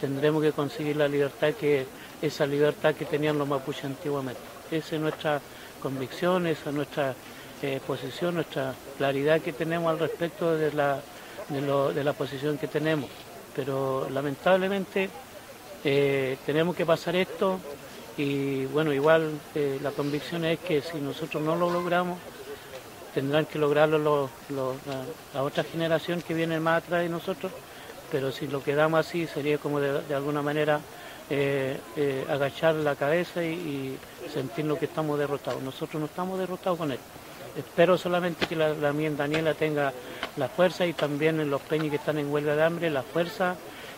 tendremos que conseguir la libertad, esa libertad que tenían los mapuches antiguamente. Esa es nuestra convicción, esa es nuestra posición, nuestra claridad que tenemos al respecto de la posición que tenemos. Pero lamentablemente tenemos que pasar esto y bueno, igual la convicción es que si nosotros no lo logramos, tendrán que lograrlo la otra generación que viene más atrás de nosotros, pero si lo quedamos así sería como de alguna manera agachar la cabeza y sentirnos que estamos derrotados. Nosotros no estamos derrotados con esto. Espero solamente que la mía Daniela tenga la fuerza y también en los peñis que están en huelga de hambre, la fuerza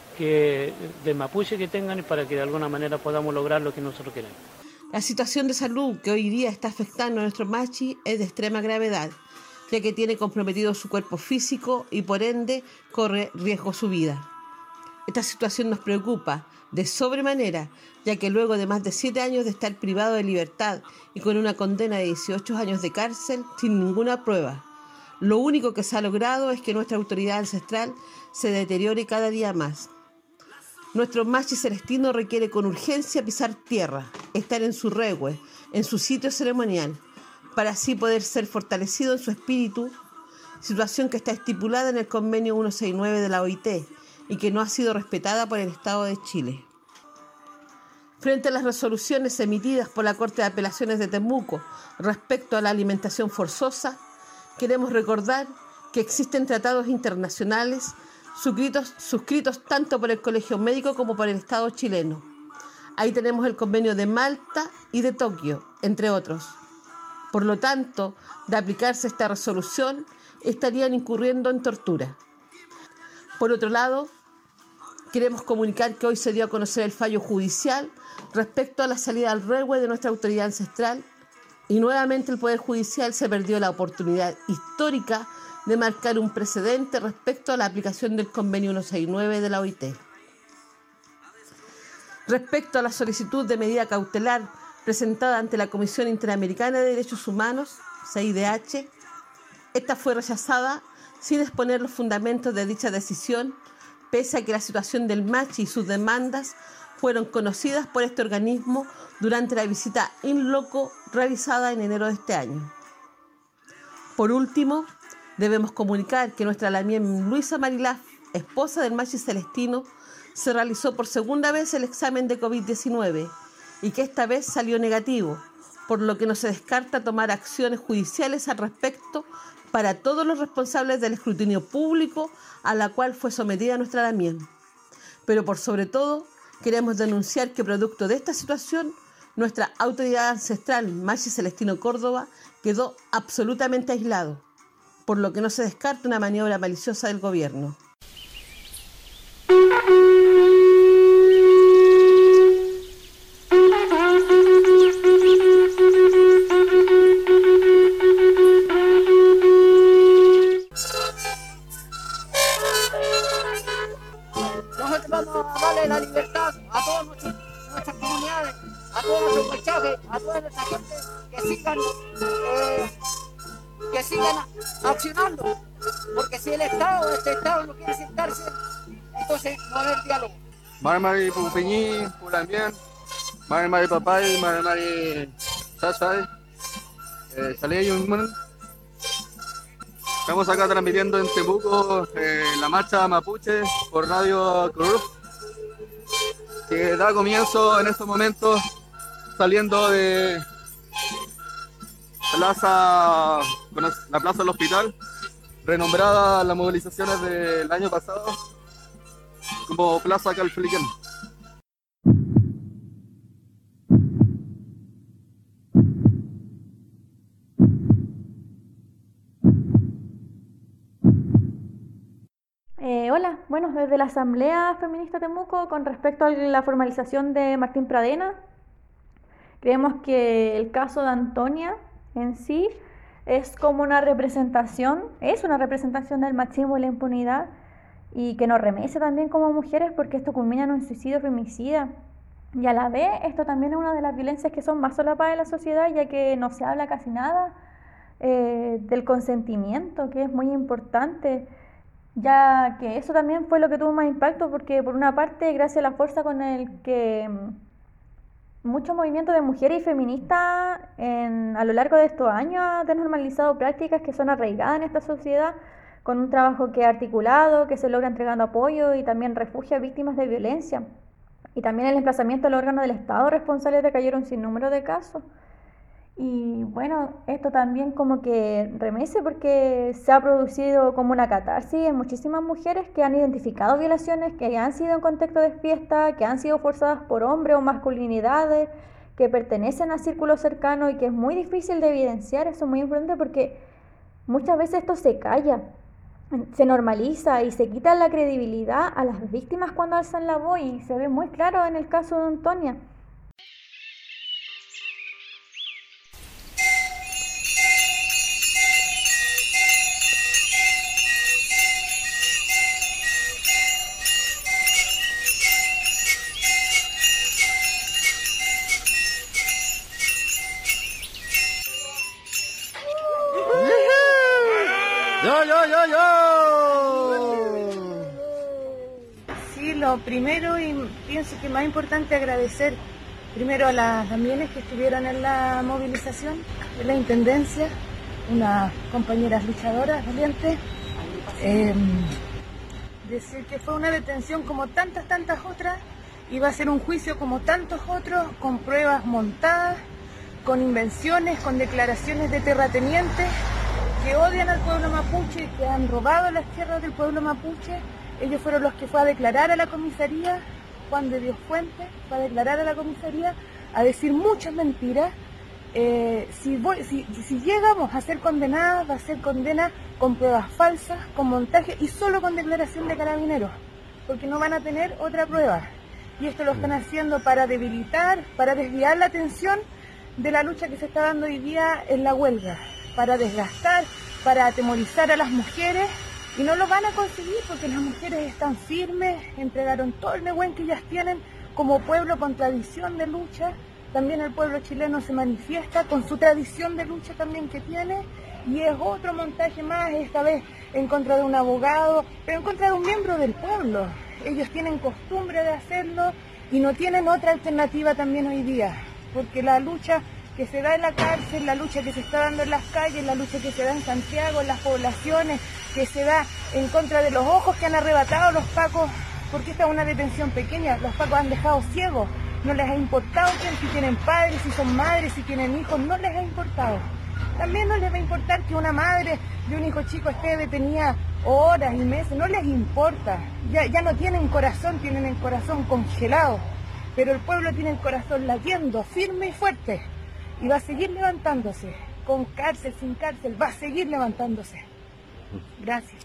de mapuche que tengan para que de alguna manera podamos lograr lo que nosotros queremos. La situación de salud que hoy día está afectando a nuestro machi es de extrema gravedad, ya que tiene comprometido su cuerpo físico y por ende corre riesgo su vida. Esta situación nos preocupa de sobremanera, ya que luego de más de 7 años de estar privado de libertad y con una condena de 18 años de cárcel sin ninguna prueba, lo único que se ha logrado es que nuestra autoridad ancestral se deteriore cada día más. Nuestro machi celestino requiere con urgencia pisar tierra, estar en su rehue, en su sitio ceremonial, para así poder ser fortalecido en su espíritu, situación que está estipulada en el convenio 169 de la OIT y que no ha sido respetada por el Estado de Chile. Frente a las resoluciones emitidas por la Corte de Apelaciones de Temuco respecto a la alimentación forzosa, queremos recordar que existen tratados internacionales suscritos tanto por el Colegio Médico como por el Estado chileno. Ahí tenemos el convenio de Malta y de Tokio, entre otros. Por lo tanto, de aplicarse esta resolución, estarían incurriendo en tortura. Por otro lado, queremos comunicar que hoy se dio a conocer el fallo judicial respecto a la salida al rehue de nuestra autoridad ancestral y nuevamente el Poder Judicial se perdió la oportunidad histórica de marcar un precedente respecto a la aplicación del convenio 169 de la OIT. Respecto a la solicitud de medida cautelar presentada ante la Comisión Interamericana de Derechos Humanos, CIDH, esta fue rechazada sin exponer los fundamentos de dicha decisión, pese a que la situación del machi y sus demandas fueron conocidas por este organismo durante la visita in loco realizada en enero de este año. Por último, debemos comunicar que nuestra lamien Luisa Marilaf, esposa del machi celestino, se realizó por segunda vez el examen de COVID-19 y que esta vez salió negativo, por lo que no se descarta tomar acciones judiciales al respecto para todos los responsables del escrutinio público a la cual fue sometida nuestra lamien. Pero por sobre todo, queremos denunciar que producto de esta situación, nuestra autoridad ancestral Machi Celestino Córdoba quedó absolutamente aislado, por lo que no se descarta una maniobra maliciosa del gobierno. Nosotros vamos a darle la libertad a todas nuestras comunidades, a todos nuestros paisajes, a toda nuestra gente que sigan accionando, porque si este Estado no quiere sentarse, entonces no va a haber diálogo. Mari Pupeñi, Pulamien, Mari Papay, Mari Sasay, Saleh Yungman. Estamos acá transmitiendo en Temuco la marcha mapuche por Radio Cruz, que da comienzo en estos momentos saliendo de la plaza del hospital, renombrada las movilizaciones del año pasado como Plaza Calfliquen. Hola, bueno, desde la Asamblea Feminista Temuco, con respecto a la formalización de Martín Pradena, creemos que el caso de Antonia en sí es como una representación, del machismo y la impunidad, y que nos remece también como mujeres, porque esto culmina en un suicidio femicida. Y a la vez, esto también es una de las violencias que son más solapadas en la sociedad, ya que no se habla casi nada del consentimiento, que es muy importante. ya que eso también fue lo que tuvo más impacto, porque por una parte, gracias a la fuerza con el que muchos movimientos de mujeres y feministas a lo largo de estos años han desnormalizado prácticas que son arraigadas en esta sociedad, con un trabajo que es articulado, que se logra entregando apoyo y también refugio a víctimas de violencia. Y también el emplazamiento de los órganos del Estado responsables de que cayeron sin número de casos. Y bueno, esto también como que remece porque se ha producido como una catarsis en muchísimas mujeres que han identificado violaciones, que han sido en contexto de fiesta, que han sido forzadas por hombres o masculinidades, que pertenecen a círculos cercanos y que es muy difícil de evidenciar. Eso es muy importante porque muchas veces esto se calla, se normaliza y se quita la credibilidad a las víctimas cuando alzan la voz, y se ve muy claro en el caso de Antonia. Sí, lo primero y pienso que más importante agradecer primero a las damienes que estuvieron en la movilización de la Intendencia, unas compañeras luchadoras valientes, decir que fue una detención como tantas otras, y va a ser un juicio como tantos otros, con pruebas montadas, con invenciones, con declaraciones de terratenientes que odian al pueblo mapuche, que han robado las tierras del pueblo mapuche. Ellos fueron los que fue a declarar a la comisaría, Juan de Dios Fuente, fue a declarar a la comisaría, a decir muchas mentiras. Si llegamos a ser condenadas, va a ser condena con pruebas falsas, con montaje y solo con declaración de carabineros, porque no van a tener otra prueba. Y esto lo están haciendo para debilitar, para desviar la atención de la lucha que se está dando hoy día en la huelga, para desgastar, para atemorizar a las mujeres, y no lo van a conseguir porque las mujeres están firmes, entregaron todo el negüen que ellas tienen como pueblo con tradición de lucha. También el pueblo chileno se manifiesta con su tradición de lucha también que tiene, y es otro montaje más, esta vez en contra de un abogado, pero en contra de un miembro del pueblo. Ellos tienen costumbre de hacerlo y no tienen otra alternativa también hoy día, porque la lucha que se da en la cárcel, la lucha que se está dando en las calles, la lucha que se da en Santiago, en las poblaciones, que se da en contra de los ojos que han arrebatado los pacos, porque esta es una detención pequeña, los pacos han dejado ciegos, no les ha importado si tienen padres, si son madres, si tienen hijos, no les ha importado. También no les va a importar que una madre de un hijo chico esté detenida horas y meses, no les importa, ya no tienen corazón, tienen el corazón congelado, pero el pueblo tiene el corazón latiendo, firme y fuerte. Y va a seguir levantándose, con cárcel, sin cárcel, va a seguir levantándose. Gracias.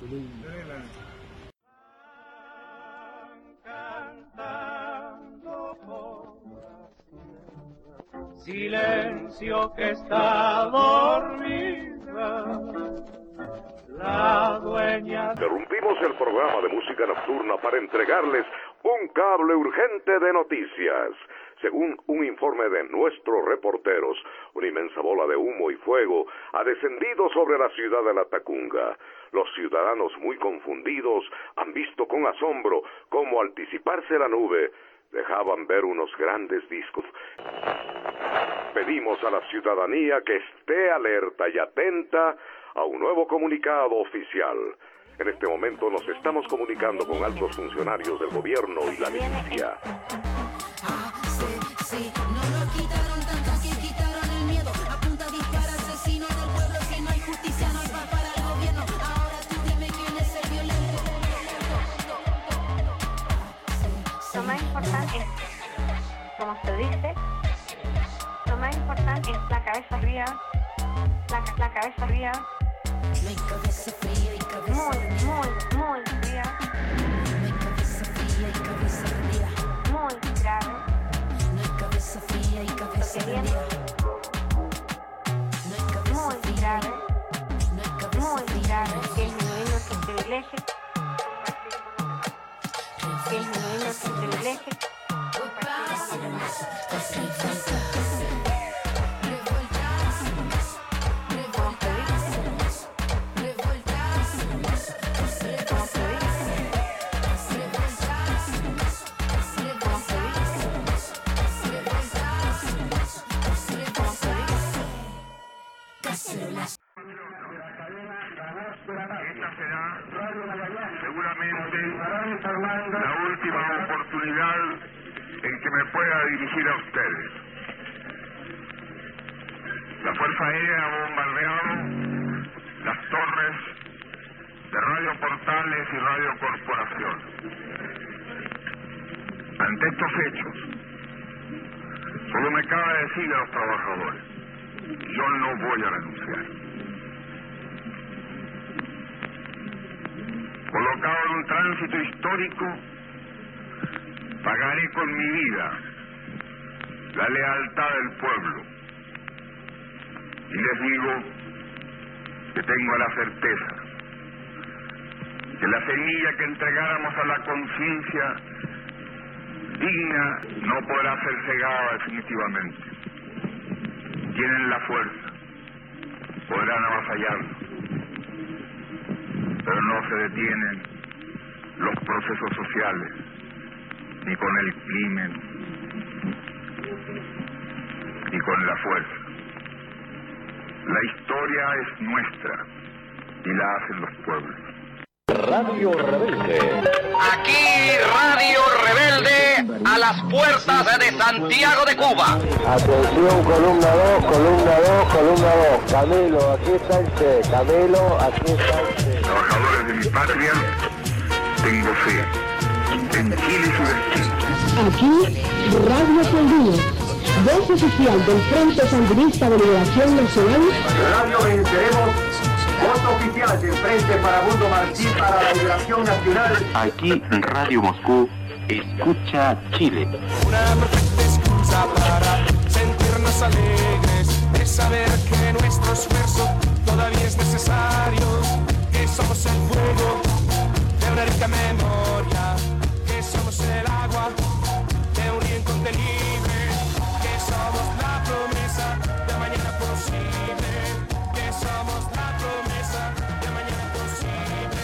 Silencio que está dormida, la dueña. Interrumpimos el programa de música nocturna para entregarles un cable urgente de noticias. Según un informe de nuestros reporteros, una inmensa bola de humo y fuego ha descendido sobre la ciudad de La Tacunga. Los ciudadanos, muy confundidos, han visto con asombro cómo al disiparse la nube dejaban ver unos grandes discos. Pedimos a la ciudadanía que esté alerta y atenta a un nuevo comunicado oficial. En este momento nos estamos comunicando con altos funcionarios del gobierno y la milicia. Sí, no lo quitaron tanto que quitaron el miedo. Apunta, dispara, asesino del pueblo. Si no hay justicia, no hay paz para el gobierno. Ahora tú dime quién es el violento. Lo más importante es, como se dice, lo más importante es la cabeza arriba. La cabeza arriba. Muy fría. Muy grave. Lo que viene muy grave, que disminuir nuestros privilegios, como se dice, la última oportunidad en que me pueda dirigir a ustedes. La Fuerza Aérea ha bombardeado las torres de Radio Portales y Radio Corporación. Ante estos hechos, solo me cabe decir a los trabajadores, yo no voy a renunciar. Colocado en un tránsito histórico, pagaré con mi vida la lealtad del pueblo. Y les digo que tengo la certeza que la semilla que entregáramos a la conciencia digna no podrá ser cegada definitivamente. Tienen la fuerza, podrán avasallarnos, pero no se detienen los procesos sociales, ni con el crimen, ni con la fuerza. La historia es nuestra y la hacen los pueblos. Radio Rebelde. Aquí Radio Rebelde a las puertas de Santiago de Cuba. Atención, columna 2, columna 2, columna 2. Camilo, aquí está el Che. Camilo, aquí está el Che. Trabajadores de mi patria, tengo fe en Chile y su destino. Aquí, Radio Sandino, voz oficial del Frente Sandinista de Liberación Nacional. Radio Venceremos. Voz oficial del Frente Farabundo Martí para la Liberación Nacional. Aquí Radio Moscú, escucha Chile. Una perfecta excusa para sentirnos alegres, de saber que nuestro esfuerzo todavía es necesario, que somos el fuego de una rica memoria, que somos el agua de un río incontenible, que somos la promesa de mañana posible, que somos la promesa de mañana posible.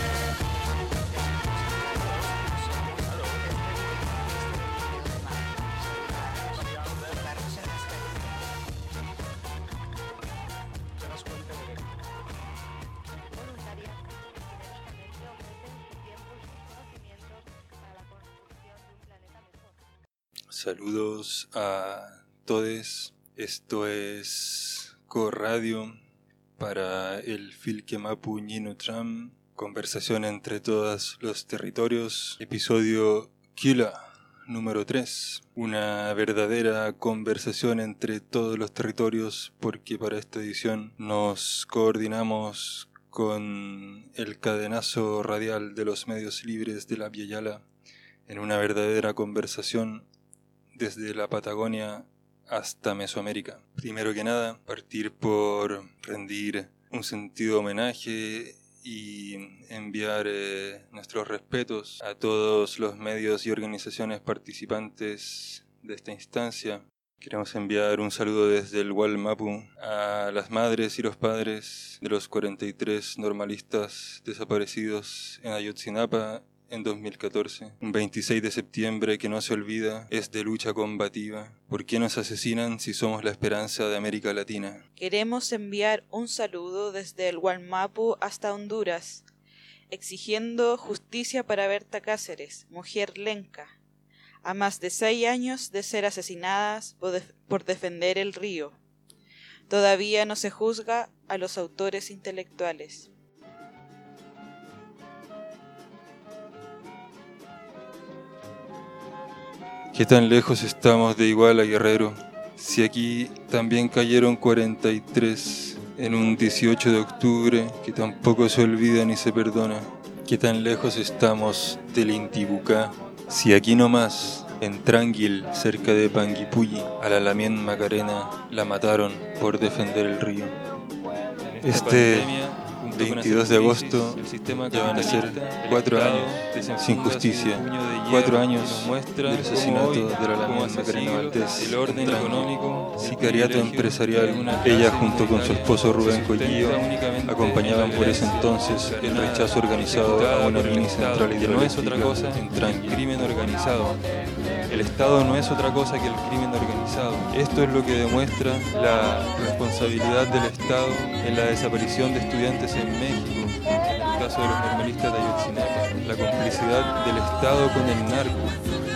Saludos a todos. Esto es Corradio para el Filquemapu Ñinutram, conversación entre todos los territorios, episodio Kila número 3. Una verdadera conversación entre todos los territorios, porque para esta edición nos coordinamos con el cadenazo radial de los medios libres de la Via Yala en una verdadera conversación desde la Patagonia hasta Mesoamérica. Primero que nada, partir por rendir un sentido homenaje y enviar nuestros respetos a todos los medios y organizaciones participantes de esta instancia. Queremos enviar un saludo desde el Gualmapu a las madres y los padres de los 43 normalistas desaparecidos en Ayotzinapa en 2014. Un 26 de septiembre que no se olvida, es de lucha combativa. ¿Por qué nos asesinan si somos la esperanza de América Latina? Queremos enviar un saludo desde el Gualmapu hasta Honduras, exigiendo justicia para Berta Cáceres, mujer lenca, a más de 6 años de ser asesinadas por defender el río. Todavía no se juzga a los autores intelectuales. ¿Qué tan lejos estamos de Iguala, Guerrero? Si aquí también cayeron 43 en un 18 de octubre que tampoco se olvida ni se perdona. ¿Qué tan lejos estamos del Intibucá? Si aquí nomás, en Tranquil, cerca de Panguipulli, a la Lamien Macarena la mataron por defender el río. Este 22 de agosto ya van a ser 4 años sin justicia, 4 años del asesinato de la Lamien Macarena Valdés, el orden económico, sicariato empresarial. Ella junto con su esposo Rubén Collillo acompañaban por ese entonces el rechazo organizado a una mini central hidroeléctrica. No es otra cosa en Tranquil. Crimen organizado. El Estado no es otra cosa que el crimen organizado. Esto es lo que demuestra la responsabilidad del Estado en la desaparición de estudiantes en México, en el caso de los normalistas de Ayotzinapa. la complicidad del Estado con el narco.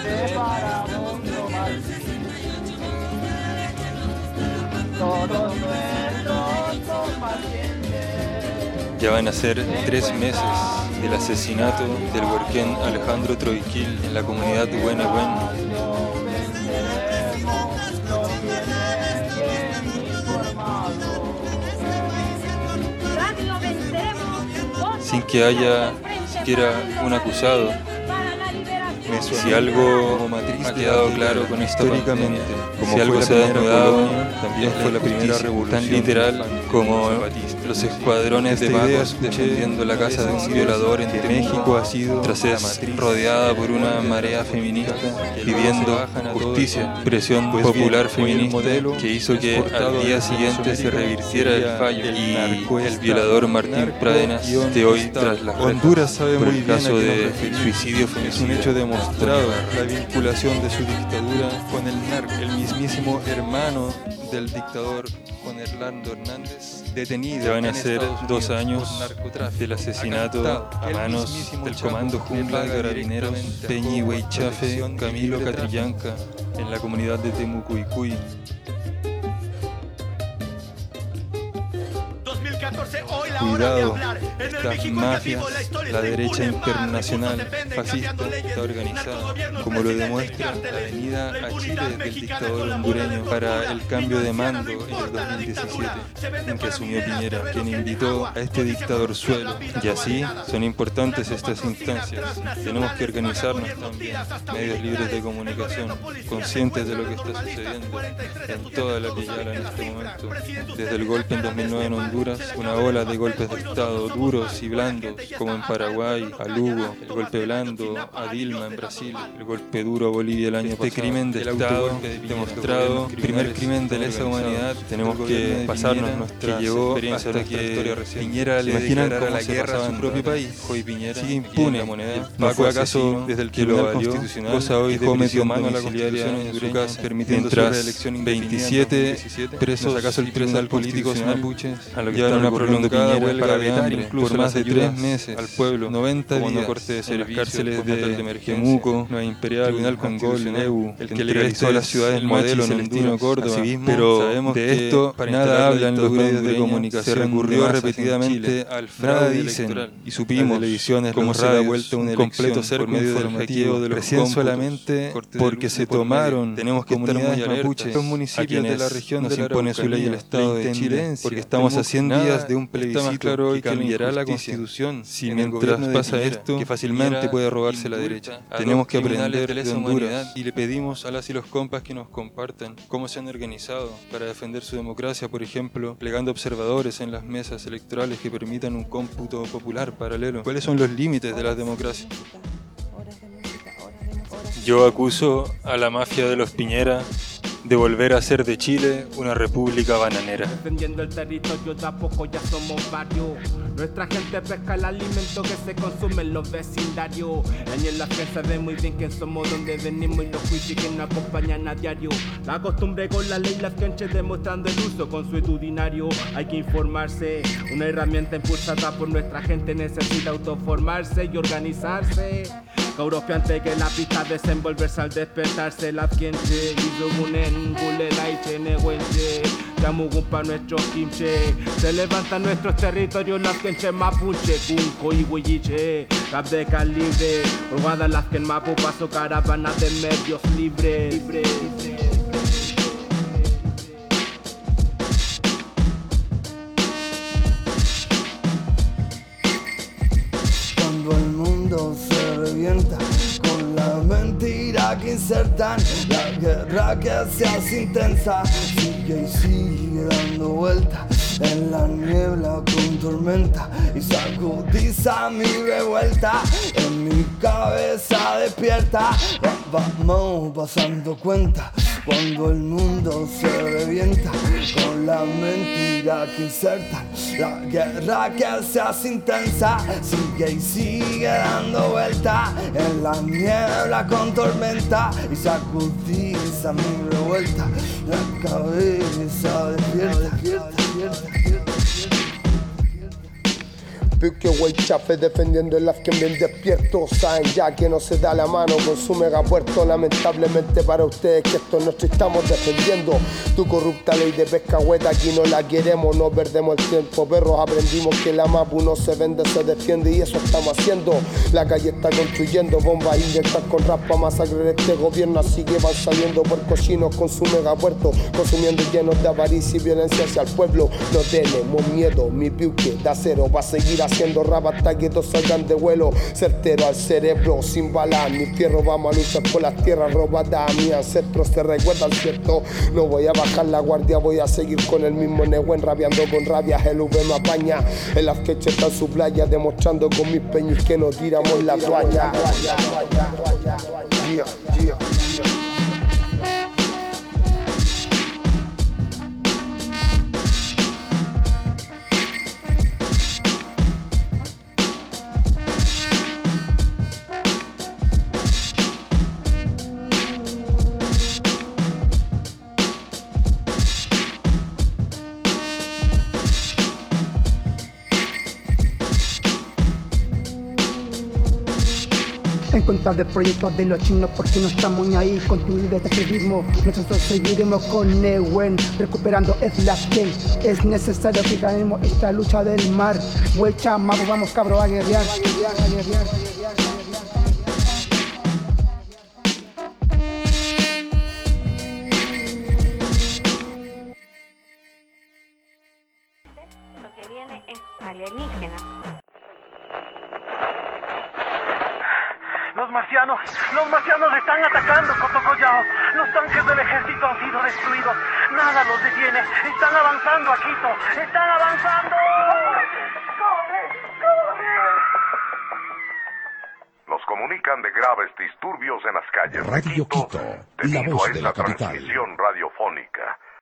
Ya van a ser 3 meses del asesinato del huerquén Alejandro Troiquil en la comunidad de Huenehuen. Sin que haya siquiera un acusado. Si algo ha quedado claro con esta pandemia, como si algo se ha desnudado, también fue la primera revolución tan literal como los escuadrones de pacos defendiendo la casa de un violador en México ha sido, tras ser rodeada por una marea feminista pidiendo justicia, presión popular feminista que hizo que al día siguiente se revirtiera el fallo y el violador Martín Pradenas de hoy tras la Honduras sabe por muy el bien caso a qué de nos referimos. suicidio Es un femicida. hecho demostrado la vinculación de su dictadura con el narco. El mismísimo hermano del dictador Juan Orlando Hernández, detenido. Ya van a en ser Estados 2 Unidos años por narcotráfico. del asesinato a manos del comando Jungla de Carabineros Peñi Huaychafe Camilo Catrillanca en la comunidad de Temucuicuy. 2014, hoy la hora de Cuidado, hablar. En el estas México que mafias, vivo, la historia la está derecha impune, más internacional recursos se venden fascista cambiando leyes, está organizada, narcogobiernos, como lo presidentes, demuestra la cárteles, venida la a impunidad Chile del mexicana dictador con la bola de hondureño tortura, para el cambio de financiada, mando no en el importa la 2017, dictadura, se vende en que para asumió mineras, Piñera, terrenos quien en invitó agua, a este dictador suelo. Y así son importantes estas instancias. Tenemos que organizarnos también, medios libres de comunicación, conscientes de lo que está sucediendo en toda la Pillala en este momento. Desde el golpe en 2009 en Honduras, una ola de golpes de Estado duros y blandos, como en Paraguay, a Lugo, el golpe blando a Dilma en Brasil, el golpe duro a Bolivia el año pasado. Crimen de Estado demostrado, primer crimen de lesa humanidad. Tenemos que pasarnos nuestra experiencia, hasta que Piñera le declarara la guerra a su propio país. Hoy Piñera sigue impune la moneda. ¿No fue acaso desde el que lo valió? Cosa hoy dejó metió mano a la Constitución en su casa, permitiendo su reelección 27 presos, acaso el tribunal político mapuches, a lo que llevaron una prolongada huelga para vetar incluso por más de 3 meses al pueblo, 90 días, no corte de servicio, cárceles de Temuco, Nueva Imperial, Tribunal Constitucional, el que legalizó a las ciudades modelo en el destino Córdoba, pero sabemos de esto nada hablan los medios de comunicación, se recurrió repetidamente al fraude electoral y supimos como se da vuelta una completo cerco medio del hackeo de los recién solamente porque se tomaron comunidades mapuches, los municipios de la región nos impone su ley el Estado de Chile, porque estamos a 100 días de un plebiscito que cambiará la Constitución. Si mientras pasa esto, que fácilmente puede robarse la derecha. Tenemos que aprender de Honduras y le pedimos a las y los compas que nos compartan cómo se han organizado para defender su democracia, por ejemplo, plegando observadores en las mesas electorales que permitan un cómputo popular paralelo. ¿Cuáles son los límites de las democracias? Yo acuso a la mafia de los Piñera de volver a hacer de Chile una república bananera. Defendiendo el territorio de a poco ya somos varios. Nuestra gente pesca el alimento que se consume en los vecindarios. En la que se ve muy bien quién somos, dónde venimos y los juicios que nos acompañan a diario. La costumbre con la ley, las canchas demostrando el uso consuetudinario. Hay que informarse, una herramienta impulsada por nuestra gente necesita autoformarse y organizarse. Caurofiante que la pista desenvolverse al despertarse la gente y unen gulela y chenehuenche Yamugun pa' nuestros kimche. Se levantan nuestros territorios las quenche mapuche Kunko y huilliche, rap de calibre por Guadalajara en Mapu paso caravana de medios libres. Cuando el mundo se revienta con la mentira que insertan, la guerra que se hace intensa sigue y sigue dando vuelta en la niebla con tormenta y sacudiza mi revuelta en mi cabeza despierta. Vamos pasando cuenta cuando el mundo se revienta con la mentira que insertan, la guerra que se hace intensa sigue y sigue dando vuelta en la niebla con tormenta y sacudiza mi revuelta, la cabeza despierta. Pique güey chafe defendiendo el que bien despierto. Saben ya que no se da la mano con su megapuerto. Lamentablemente para ustedes que esto nuestro estamos defendiendo. Tu corrupta ley de pesca hueta aquí no la queremos. No perdemos el tiempo, perros. Aprendimos que la Mapu no se vende, se defiende y eso estamos haciendo. La calle está construyendo bombas inyectadas con raspa, masacre este gobierno. Así que van saliendo por cochinos con su megapuerto, consumiendo llenos de avaricia y violencia hacia el pueblo. No tenemos miedo, mi piuque de acero va a seguir haciendo rap hasta que todos salgan de vuelo. Certero al cerebro, sin balas ni fierro, vamos a luchar por las tierras robadas a mis ancestros. Se recuerda al cierto, no voy a bajar la guardia, voy a seguir con el mismo Nehuen, rabiando con rabia. El V me apaña, el Azqueche está en su playa, demostrando con mis peñis que no tiramos la toalla. En contra del proyecto de los chinos porque no estamos ni ahí con tu idea de terrorismo. Nosotros seguiremos con Nehuen recuperando Slash Game. Es necesario que ganemos esta lucha del mar. Güey chamaco, vamos cabros a guerrear. Lo que viene es alienígena. Los marcianos están atacando Cotocollao. Los tanques del ejército han sido destruidos. Nada los detiene. Están avanzando a Quito. ¡Están avanzando! ¡Corre! Nos comunican de graves disturbios en las calles de Radio Quito, la debido voz a de esta la capital. transmisión radiofónica.